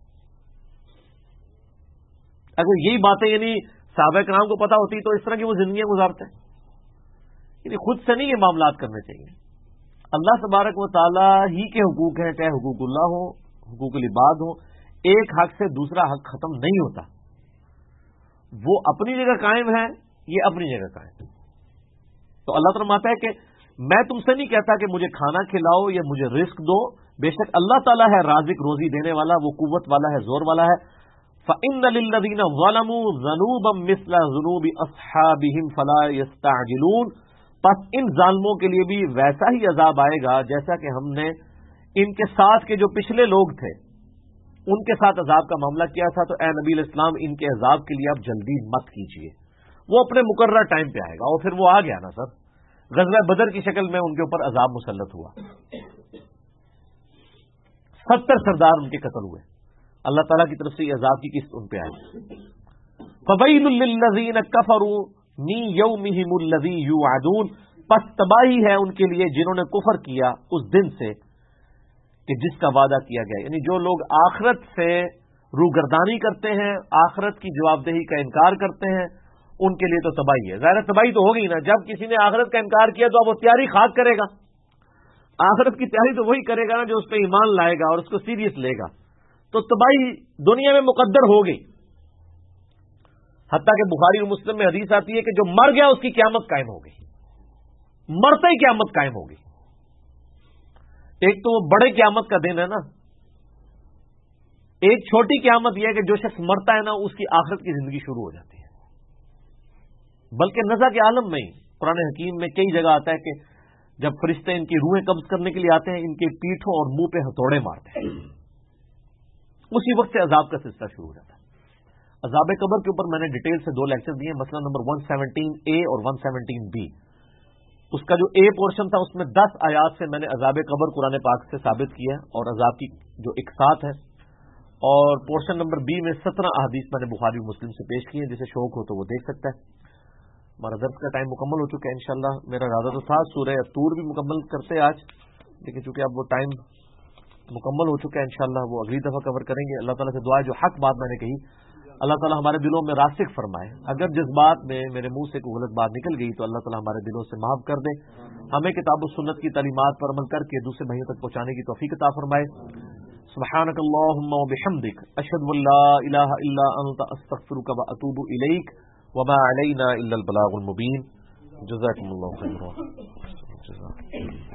اگر یہی باتیں یعنی صحابہ کرام کو پتا ہوتی تو اس طرح کی وہ زندگیاں گزارتے ہیں. یعنی خود سے نہیں یہ معاملات کرنے چاہیے. اللہ تبارک و تعالیٰ ہی کے حقوق ہیں، چاہے حقوق اللہ ہو، حقوق العباد ہو. ایک حق سے دوسرا حق ختم نہیں ہوتا، وہ اپنی جگہ قائم ہے، یہ اپنی جگہ قائم ہے. تو اللہ تعالیٰ فرماتا ہے کہ میں تم سے نہیں کہتا کہ مجھے کھانا کھلاؤ یا مجھے رزق دو، بے شک اللہ تعالیٰ ہے رازق، روزی دینے والا، وہ قوت والا ہے، زور والا ہے. فَإِنَّ لِلَّذِينَ ظَلَمُوا ذَنُوبًا مِثْلَ ذُنُوبِ أَصْحَابِهِمْ فَلَا يَسْتَعْجِلُونَ. پس ان ظالموں کے لیے بھی ویسا ہی عذاب آئے گا جیسا کہ ہم نے ان کے ساتھ کے جو پچھلے لوگ تھے ان کے ساتھ عذاب کا معاملہ کیا تھا. تو اے نبی علیہ السلام ان کے عذاب کے لیے آپ جلدی مت کیجیے، وہ اپنے مقررہ ٹائم پہ آئے گا. اور پھر وہ آ گیا نا سر، غزوہ بدر کی شکل میں ان کے اوپر عذاب مسلط ہوا، 70 سردار ان کے قتل ہوئے. اللہ تعالیٰ کی طرف سے یہ عذاب کی قسط ان پہ آئی. فَوَيْلٌ لِّلَّذِينَ كَفَرُوا مِن يَوْمِهِمُ الَّذِي يُوعَدُونَ. پس تباہی ہے ان کے لیے جنہوں نے کفر کیا اس دن سے کہ جس کا وعدہ کیا گیا. یعنی جو لوگ آخرت سے روگردانی کرتے ہیں، آخرت کی جواب دہی کا انکار کرتے ہیں، ان کے لیے تو تباہی ہے. ظاہر تباہی تو ہوگی نا، جب کسی نے آخرت کا انکار کیا تو اب وہ تیاری خاک کرے گا. آخرت کی تیاری تو وہی کرے گا نا جو اس پہ ایمان لائے گا اور اس کو سیریس لے گا. تو تباہی دنیا میں مقدر ہو گئی. حتیٰ کہ بخاری اور مسلم میں حدیث آتی ہے کہ جو مر گیا اس کی قیامت قائم ہو گئی، مرتے ہی قیامت قائم ہو گئی. ایک تو وہ بڑے قیامت کا دن ہے نا، ایک چھوٹی قیامت یہ ہے کہ جو شخص مرتا ہے نا اس کی آخرت کی زندگی شروع ہو جاتی ہے. بلکہ نزا کے عالم میں ہی قرآن حکیم میں کئی جگہ آتا ہے کہ جب فرشتے ان کی روحیں قبض کرنے کے لیے آتے ہیں ان کے پیٹھوں اور منہ پہ ہتھوڑے مارتے ہیں اسی وقت سے عذاب کا سلسلہ شروع ہو جاتا ہے. عذاب قبر کے اوپر میں نے ڈیٹیل سے 2 لیکچر دیے، مسئلہ نمبر 117A اور 117B. اس کا جو A پورشن تھا اس میں 10 آیات سے میں نے عذاب قبر قرآن پاک سے ثابت کیا اور عذاب کی جو اقساط ہے، اور پورشن نمبر B میں 17 احادیث میں نے بخاری و مسلم سے پیش کی ہیں، جسے شوق ہو تو وہ دیکھ سکتا ہے. ہمارا درس کا ٹائم مکمل ہو چکا ہے. انشاءاللہ میرا ارادہ تو تھا سورہ طور بھی مکمل کرتے آج، لیکن چونکہ اب وہ ٹائم مکمل ہو چکا ہے، انشاءاللہ وہ اگلی دفعہ کور کریں گے. اللہ تعالیٰ سے دعا ہے جو حق بات میں نے کہی اللہ تعالیٰ ہمارے دلوں میں راسخ فرمائے. اگر جس بات میں میرے منہ سے کوئی غلط بات نکل گئی تو اللہ تعالیٰ ہمارے دلوں سے معاف کر دے. ہمیں کتاب و سنت کی تعلیمات پر عمل کر کے دوسرے بھائیوں تک پہنچانے کی توفیق عطا فرمائے. سبحانک اللہم و بحمدک، اشہد ان لا الہ الا انت، استغفرک و اتوب الیک، وما علینا الا البلاغ المبین. جزاکم اللہ خیرا.